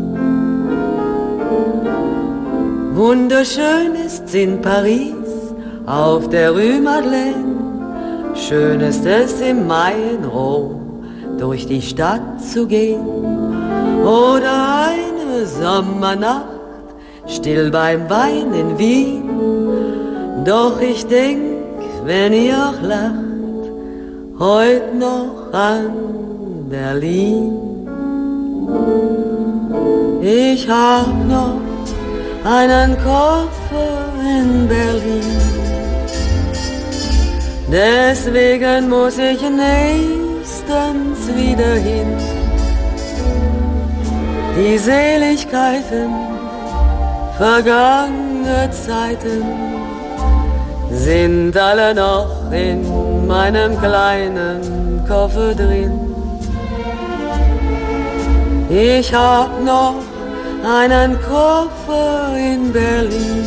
Wunderschön ist's in Paris auf der Rue Madeleine. Schön ist es im Mai in Rom durch die Stadt zu gehen. Oder eine Sommernacht still beim Wein in Wien. Doch ich denk, wenn ihr auch lacht, heut noch an Berlin. Ich hab noch einen Koffer in Berlin. Deswegen muss ich nächstens wieder hin. Die Seligkeiten vergangener Zeiten sind alle noch in meinem kleinen Koffer drin. Ich hab noch einen Koffer in Berlin.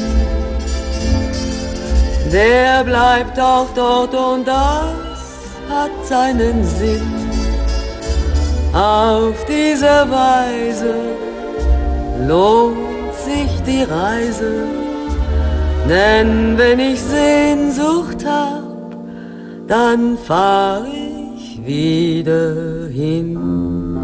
Der bleibt auch dort und das hat seinen Sinn. Auf diese Weise lohnt sich die Reise, denn wenn ich Sehnsucht hab, dann fahr ich wieder hin.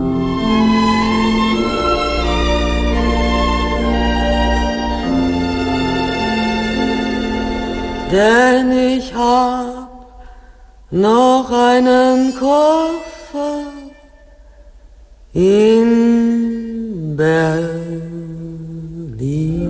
Denn ich hab noch einen Koffer in Berlin.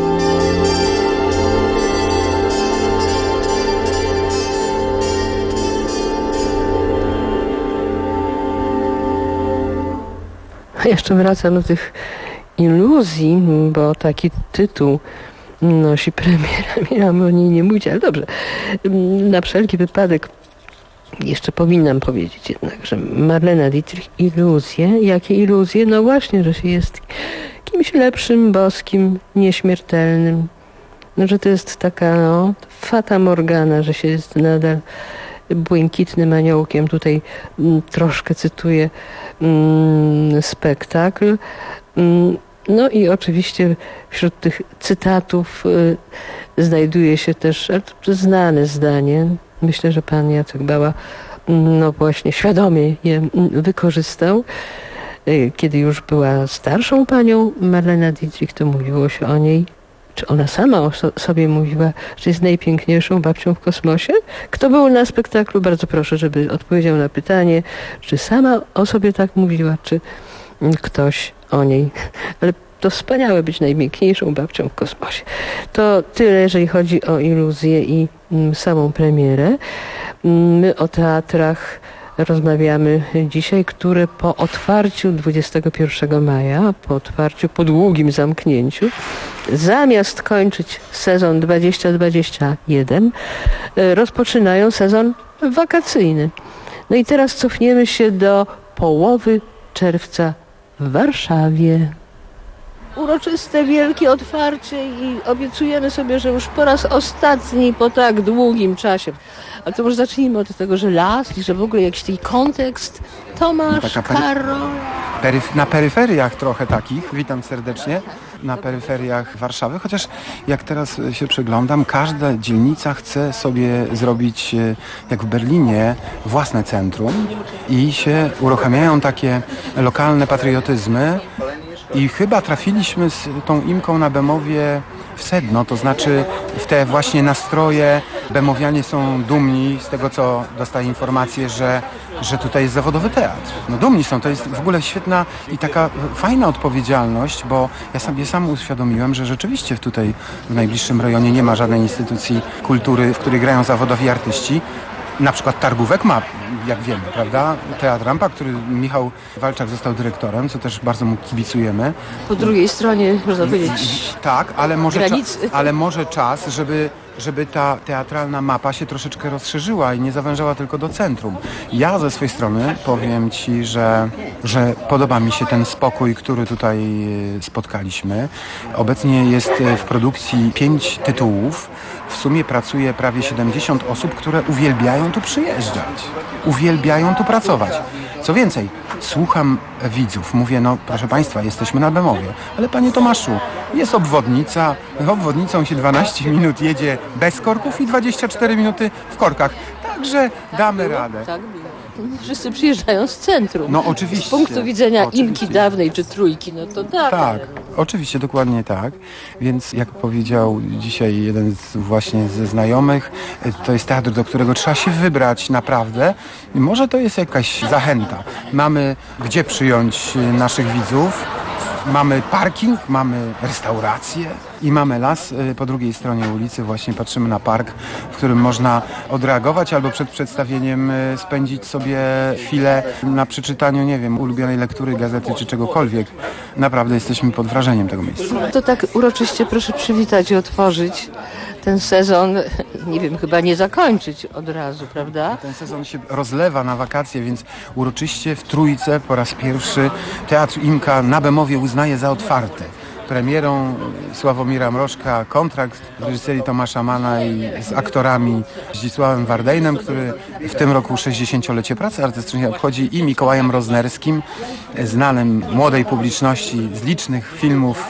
Jeszcze wracam do tych iluzji, bo taki tytuł nosi premiera. Miałam o niej nie mówić, ale dobrze. Na wszelki wypadek jeszcze powinnam powiedzieć jednak, że Marlena Dietrich iluzje. Jakie iluzje? No właśnie, że się jest kimś lepszym, boskim, nieśmiertelnym. No, że to jest taka no, fata morgana, że się jest nadal błękitnym aniołkiem. Tutaj m, troszkę cytuję m, spektakl. M, No i oczywiście wśród tych cytatów y, znajduje się też znane zdanie. Myślę, że pan Jacek Bała no właśnie świadomie je wykorzystał. Y, kiedy już była starszą panią Marlena Dietrich, to mówiło się o niej, czy ona sama o so, sobie mówiła, że jest najpiękniejszą babcią w kosmosie? Kto był na spektaklu? Bardzo proszę, żeby odpowiedział na pytanie, czy sama o sobie tak mówiła, czy ktoś o niej. Ale to wspaniałe być najpiękniejszą babcią w kosmosie. To tyle, jeżeli chodzi o iluzję i mm, samą premierę. My o teatrach rozmawiamy dzisiaj, które po otwarciu dwudziestego pierwszego maja, po otwarciu, po długim zamknięciu, zamiast kończyć sezon dwadzieścia dwadzieścia jeden, rozpoczynają sezon wakacyjny. No i teraz cofniemy się do połowy czerwca w Warszawie. Uroczyste, wielkie otwarcie i obiecujemy sobie, że już po raz ostatni po tak długim czasie. Ale to może zacznijmy od tego, że las i że w ogóle jakiś taki kontekst. Tomasz, Karol. Peryf- na peryferiach trochę takich, witam serdecznie, na peryferiach Warszawy, chociaż jak teraz się przyglądam, każda dzielnica chce sobie zrobić, jak w Berlinie, własne centrum i się uruchamiają takie lokalne patriotyzmy i chyba trafiliśmy z tą Imką na Bemowie w sedno, to znaczy w te właśnie nastroje. Bemowianie są dumni z tego, co dostaję informację, że, że tutaj jest zawodowy teatr. No dumni są, to jest w ogóle świetna i taka fajna odpowiedzialność, bo ja sobie sam uświadomiłem, że rzeczywiście tutaj w najbliższym rejonie nie ma żadnej instytucji kultury, w której grają zawodowi artyści. na przykład targówek map, jak wiemy, prawda? Teatr Rampa, który Michał Walczak został dyrektorem, co też bardzo mu kibicujemy. Po drugiej stronie, można powiedzieć, tak, ale może, granicy. Cza- ale może czas, żeby żeby ta teatralna mapa się troszeczkę rozszerzyła i nie zawężała tylko do centrum. Ja ze swojej strony powiem Ci, że, że podoba mi się ten spokój, który tutaj spotkaliśmy. Obecnie jest w produkcji pięć tytułów. W sumie pracuje prawie siedemdziesiąt osób, które uwielbiają tu przyjeżdżać. Uwielbiają tu pracować. Co więcej, słucham widzów, mówię, no proszę Państwa, jesteśmy na Bemowie, ale Panie Tomaszu, jest obwodnica, obwodnicą się dwanaście minut jedzie bez korków i dwadzieścia cztery minuty w korkach, także damy radę. Tak, wszyscy przyjeżdżają z centrum. No oczywiście. Z punktu widzenia oczywiście. Inki dawnej czy Trójki, no to tak. Tak, oczywiście, dokładnie tak. Więc jak powiedział dzisiaj jeden z właśnie ze znajomych, to jest teatr, do którego trzeba się wybrać naprawdę. Może to jest jakaś zachęta. Mamy gdzie przyjąć naszych widzów. Mamy parking, mamy restaurację i mamy las. Po drugiej stronie ulicy właśnie patrzymy na park, w którym można odreagować albo przed przedstawieniem spędzić sobie chwilę na przeczytaniu, nie wiem, ulubionej lektury, gazety czy czegokolwiek. Naprawdę jesteśmy pod wrażeniem tego miejsca. To tak uroczyście proszę przywitać i otworzyć ten sezon, nie wiem, chyba nie zakończyć od razu, prawda? Ten sezon się rozlewa na wakacje, więc uroczyście w Trójce po raz pierwszy Teatr Imka na Bemowie uznaje za otwarty. Premierą Sławomira Mrożka kontrakt w reżyserii Tomasza Manna i z aktorami Zdzisławem Wardejnem, który w tym roku sześćdziesięciolecie pracy artystycznej obchodzi, i Mikołajem Roznerskim, znanym młodej publiczności z licznych filmów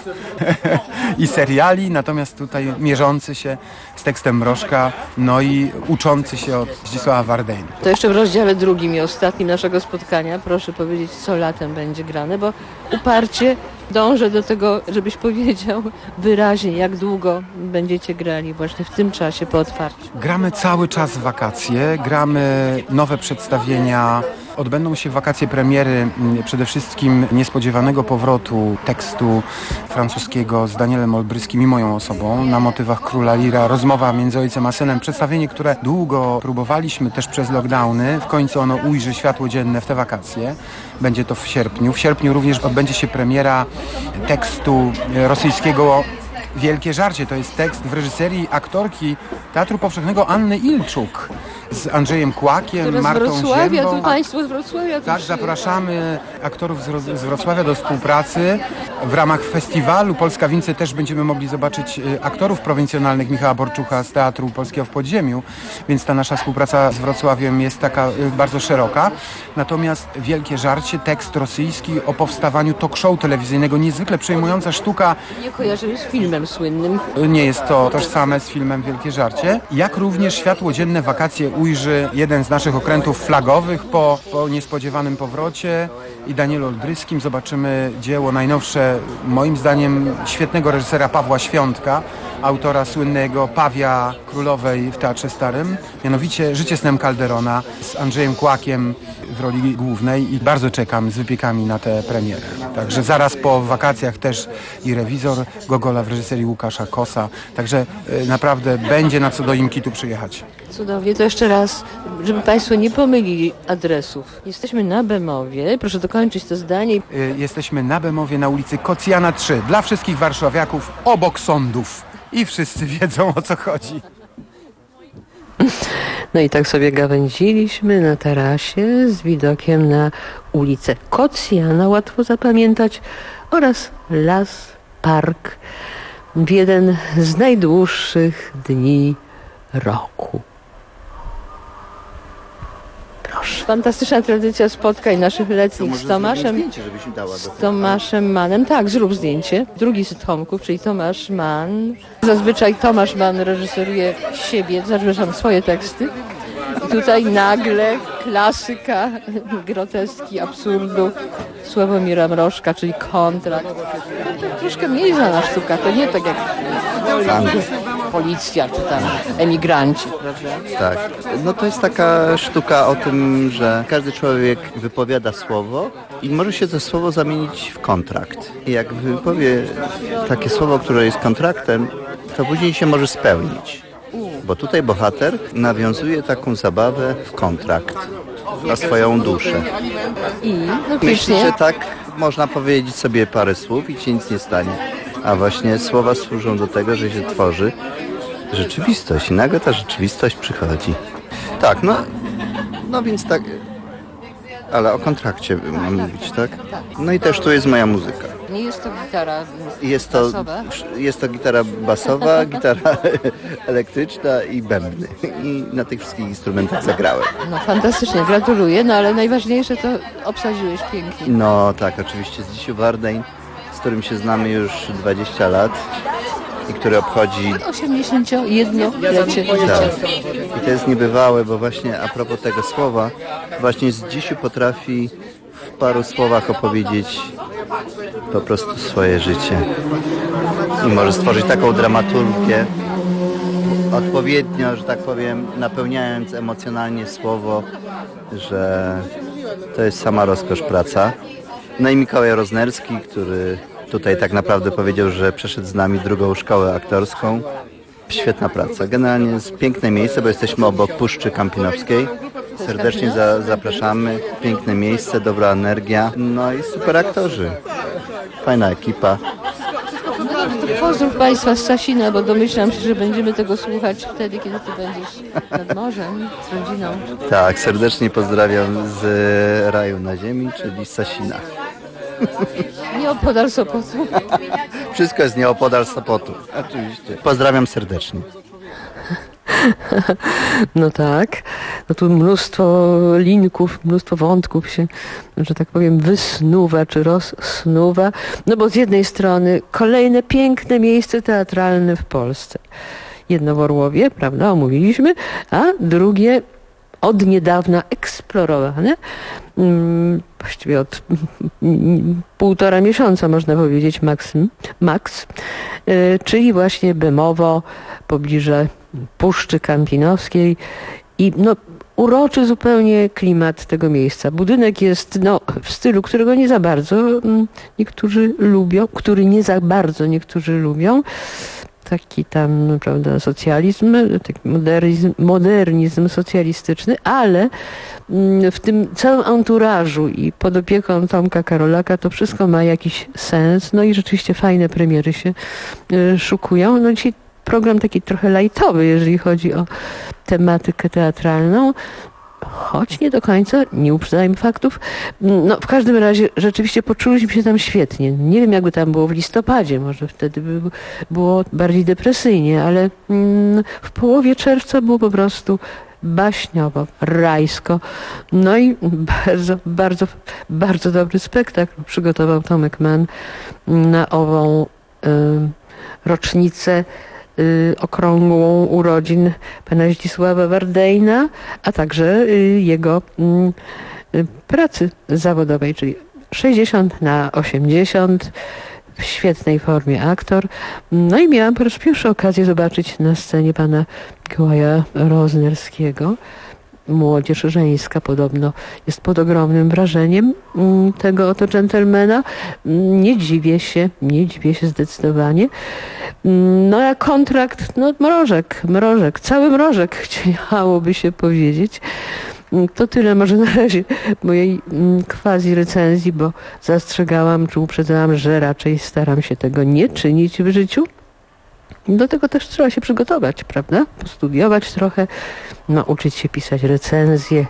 i seriali, natomiast tutaj mierzący się z tekstem Mrożka, no i uczący się od Zdzisława Wardejna. To jeszcze w rozdziale drugim i ostatnim naszego spotkania proszę powiedzieć, co latem będzie grane, bo uparcie dążę do tego, żebyś powiedział wyraźnie, jak długo będziecie grali właśnie w tym czasie po otwarciu. Gramy cały czas w wakacje, gramy nowe przedstawienia. Odbędą się wakacje premiery przede wszystkim niespodziewanego powrotu tekstu francuskiego z Danielem Olbryskim i moją osobą na motywach Króla Lira, rozmowa między ojcem a synem. Przedstawienie, które długo próbowaliśmy też przez lockdowny. W końcu ono ujrzy światło dzienne w te wakacje. Będzie to w sierpniu. W sierpniu również odbędzie się premiera tekstu rosyjskiego Wielkie Żarcie. To jest tekst w reżyserii aktorki Teatru Powszechnego Anny Ilczuk z Andrzejem Kłakiem, Które Martą z Wrocławia, Ziębą. tu Państwo z Wrocławia. Tak, zapraszamy aktorów z, z Wrocławia do współpracy. W ramach festiwalu Polska Wince też będziemy mogli zobaczyć aktorów prowincjonalnych Michała Borczucha z Teatru Polskiego w Podziemiu, więc ta nasza współpraca z Wrocławiem jest taka bardzo szeroka. Natomiast Wielkie Żarcie, tekst rosyjski o powstawaniu talk show telewizyjnego, niezwykle przejmująca sztuka. Nie kojarzymy z filmem słynnym. Nie jest to tożsame z filmem Wielkie Żarcie. Jak również światło dzienne wakacje ujrzy jeden z naszych okrętów flagowych po, po niespodziewanym powrocie i Danielu Olbryskim. Zobaczymy dzieło najnowsze, moim zdaniem świetnego reżysera Pawła Świątka, autora słynnego Pawia Królowej w Teatrze Starym, mianowicie Życie snem Calderona z Andrzejem Kłakiem w roli głównej, i bardzo czekam z wypiekami na tę premierę. Także zaraz po wakacjach też i Rewizor Gogola w reżyserii Łukasza Kosa. Także y, naprawdę będzie na co do Imki tu przyjechać. Cudownie. To jeszcze raz, żeby Państwo nie pomylili adresów. Jesteśmy na Bemowie. Proszę dokończyć to zdanie. Y, jesteśmy na Bemowie na ulicy Kocjana trzy. Dla wszystkich warszawiaków obok sądów. I wszyscy wiedzą, o co chodzi. No i tak sobie gawędziliśmy na tarasie z widokiem na ulicę Kocjana, łatwo zapamiętać, oraz las, park w jeden z najdłuższych dni roku. Proszę. Fantastyczna tradycja spotkań naszych letnich z Tomaszem, zdjęcie, żebyś mi dała z Tomaszem Mannem. Tak, zrób zdjęcie. Drugi z Tomków, czyli Tomasz Mann. Zazwyczaj Tomasz Mann reżyseruje siebie, zazwyczaj swoje teksty. I tutaj nagle klasyka groteski, absurdu Sławomira Mrożka, czyli kontrakt. To troszkę mniej znana sztuka, to nie tak jak Policja czy tam Emigranci, prawda? Tak. No to jest taka sztuka o tym, że każdy człowiek wypowiada słowo i może się to słowo zamienić w kontrakt. I jak wypowie takie słowo, które jest kontraktem, to później się może spełnić. bo tutaj bohater nawiązuje taką zabawę w kontrakt na swoją duszę. I no Myśli, że tak można powiedzieć sobie parę słów i ci nic nie stanie. A właśnie słowa służą do tego, że się tworzy rzeczywistość i nagle ta rzeczywistość przychodzi. Tak, no, no więc tak, ale o kontrakcie mam mówić, tak? No i też tu jest moja muzyka. Nie jest to gitara jest to, basowa? Jest to gitara basowa, gitara elektryczna i bębny. I na tych wszystkich instrumentach zagrałem. No fantastycznie, gratuluję, no ale najważniejsze to obsadziłeś pięknie. No tak, oczywiście z Dzisiu Wardein, z którym się znamy już dwadzieścia lat i który obchodzi osiemdziesięciojednolecie życia. Tak. I to jest niebywałe, bo właśnie a propos tego słowa, właśnie z Dzisiu potrafi w paru słowach opowiedzieć po prostu swoje życie. I może stworzyć taką dramaturgię, odpowiednio, że tak powiem, napełniając emocjonalnie słowo, że to jest sama rozkosz praca. No i Mikołaj Roznerski, który tutaj tak naprawdę powiedział, że przeszedł z nami drugą szkołę aktorską. Świetna praca. Generalnie jest piękne miejsce, bo jesteśmy obok Puszczy Kampinowskiej. Serdecznie za, zapraszamy. Piękne miejsce, dobra energia. No i super aktorzy. Fajna ekipa. Pozdrów Państwa z Sasina, bo domyślam się, że będziemy tego słuchać wtedy, kiedy Ty będziesz nad morzem z rodziną. Tak, serdecznie pozdrawiam z raju na ziemi, czyli z Sasina. Nieopodal Sopotu. Wszystko jest nieopodal Sopotu, oczywiście. Pozdrawiam serdecznie. No tak, no tu mnóstwo linków, mnóstwo wątków się, że tak powiem, wysnuwa czy rozsnuwa. No bo z jednej strony kolejne piękne miejsce teatralne w Polsce. Jedno w Orłowie, prawda, omówiliśmy, a drugie od niedawna eksplorowane, właściwie od półtora miesiąca można powiedzieć maksim, max, czyli właśnie Bemowo, pobliże Puszczy Kampinowskiej i no uroczy zupełnie klimat tego miejsca. Budynek jest no, w stylu, którego nie za bardzo niektórzy lubią, który nie za bardzo niektórzy lubią. Taki tam, prawda, socjalizm, taki modernizm, modernizm socjalistyczny, ale w tym całym anturażu i pod opieką Tomka Karolaka to wszystko ma jakiś sens. No i rzeczywiście fajne premiery się szukują. No dzisiaj program taki trochę lajtowy, jeżeli chodzi o tematykę teatralną, choć nie do końca, nie uprzedzajmy faktów. No w każdym razie rzeczywiście poczuliśmy się tam świetnie. Nie wiem, jakby tam było w listopadzie, może wtedy by było bardziej depresyjnie, ale w połowie czerwca było po prostu baśniowo, rajsko. No i bardzo, bardzo, bardzo dobry spektakl przygotował Tomek Mann na ową y, rocznicę y, okrągłą urodzin pana Zdzisława Wardejna, a także y, jego y, pracy zawodowej, czyli sześćdziesiąt na osiemdziesiąt, w świetnej formie aktor. No i miałam po raz pierwszy okazję zobaczyć na scenie pana Mikołaja Roznerskiego. Młodzież żeńska podobno jest pod ogromnym wrażeniem tego oto dżentelmena. Nie dziwię się, nie dziwię się zdecydowanie. No a kontrakt, no mrożek, mrożek, cały mrożek chciałoby się powiedzieć. To tyle może na razie mojej quasi recenzji, bo zastrzegałam czy uprzedzałam, że raczej staram się tego nie czynić w życiu. Do tego też trzeba się przygotować, prawda? Postudiować trochę, nauczyć się pisać recenzje.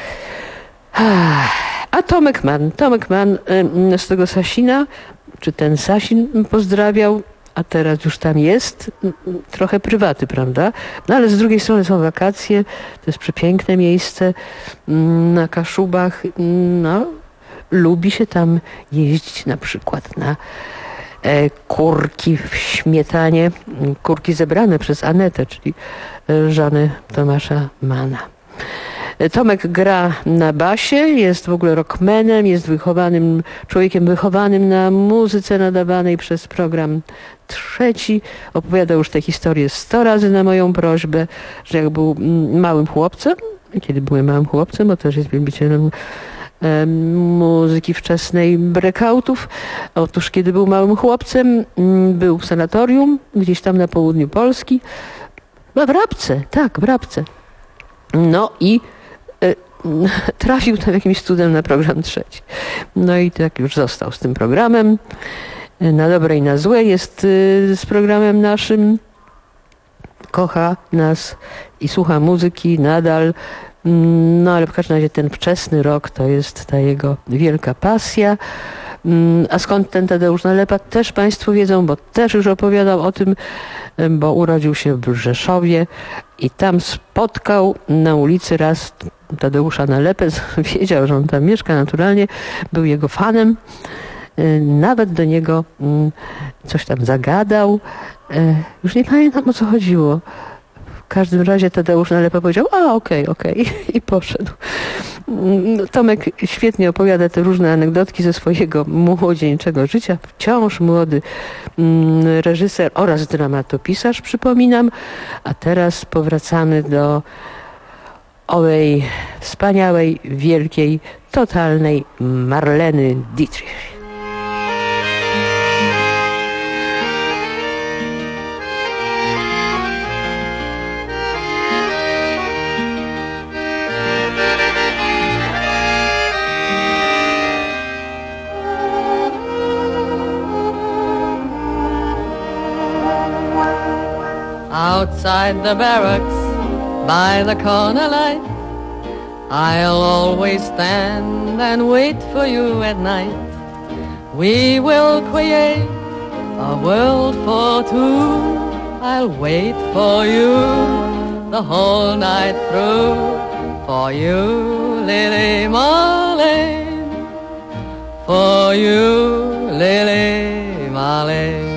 A Tomek Mann, Tomek Mann z tego Sasina, czy ten Sasin pozdrawiał, a teraz już tam jest, trochę prywaty, prawda? No ale z drugiej strony są wakacje, to jest przepiękne miejsce na Kaszubach, no lubi się tam jeździć na przykład na kurki w śmietanie, kurki zebrane przez Anetę, czyli żonę Tomasza Manna. Tomek gra na basie, jest w ogóle rockmanem, jest wychowanym, człowiekiem wychowanym na muzyce nadawanej przez program Trzeci. Opowiada już tę historię sto razy na moją prośbę, że jak był małym chłopcem, kiedy byłem małym chłopcem, bo też jest wielbicielem muzyki wczesnej breakoutów. Otóż kiedy był małym chłopcem, był w sanatorium, gdzieś tam na południu Polski. w Rabce, tak, w Rabce. No i y, trafił tam jakimś cudem na program trzeci. No i tak już został z tym programem. Na dobre i na złe jest y, z programem naszym. Kocha nas i słucha muzyki nadal. No ale w każdym razie ten wczesny rok to jest ta jego wielka pasja. A skąd ten Tadeusz Nalepa? Też Państwo wiedzą, bo też już opowiadał o tym, bo urodził się w Rzeszowie i tam spotkał na ulicy raz Tadeusza Nalepę. Wiedział, że on tam mieszka naturalnie, był jego fanem. Nawet do niego coś tam zagadał. Już nie pamiętam, o co chodziło. W każdym razie Tadeusz Nalepa powiedział, a okej, okay, okej okay. I poszedł. Tomek świetnie opowiada te różne anegdotki ze swojego młodzieńczego życia. Wciąż młody reżyser oraz dramatopisarz, przypominam. A teraz powracamy do owej wspaniałej, wielkiej, totalnej Marleny Dietrich. Outside the barracks, by the corner light, I'll always stand and wait for you at night. We will create a world for two. I'll wait for you the whole night through. For you, Lily Marlene. For you, Lily Marlene.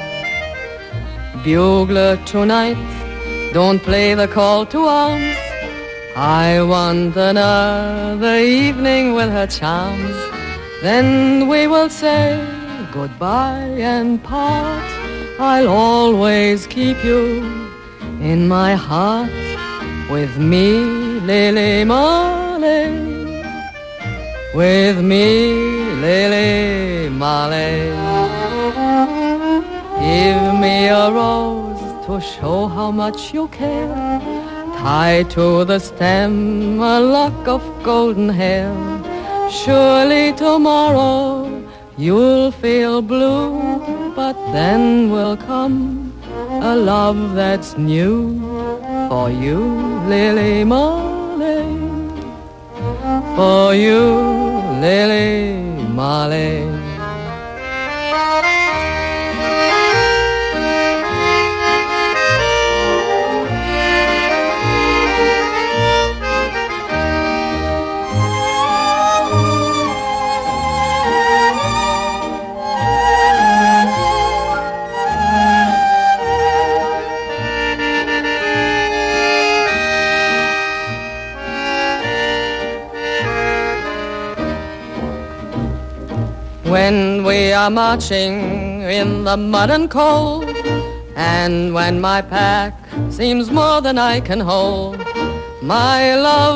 Bugler tonight, don't play the call to arms. I want another evening with her charms. Then we will say goodbye and part. I'll always keep you in my heart. With me, Lily Marlene. With me, Lily Marlene. Give me a rose to show how much you care. Tie to the stem a lock of golden hair. Surely tomorrow you'll feel blue, but then will come a love that's new. For you, Lily Marlene. For you, Lily Marlene. When we are marching in the mud and cold, and when my pack seems more than I can hold, my love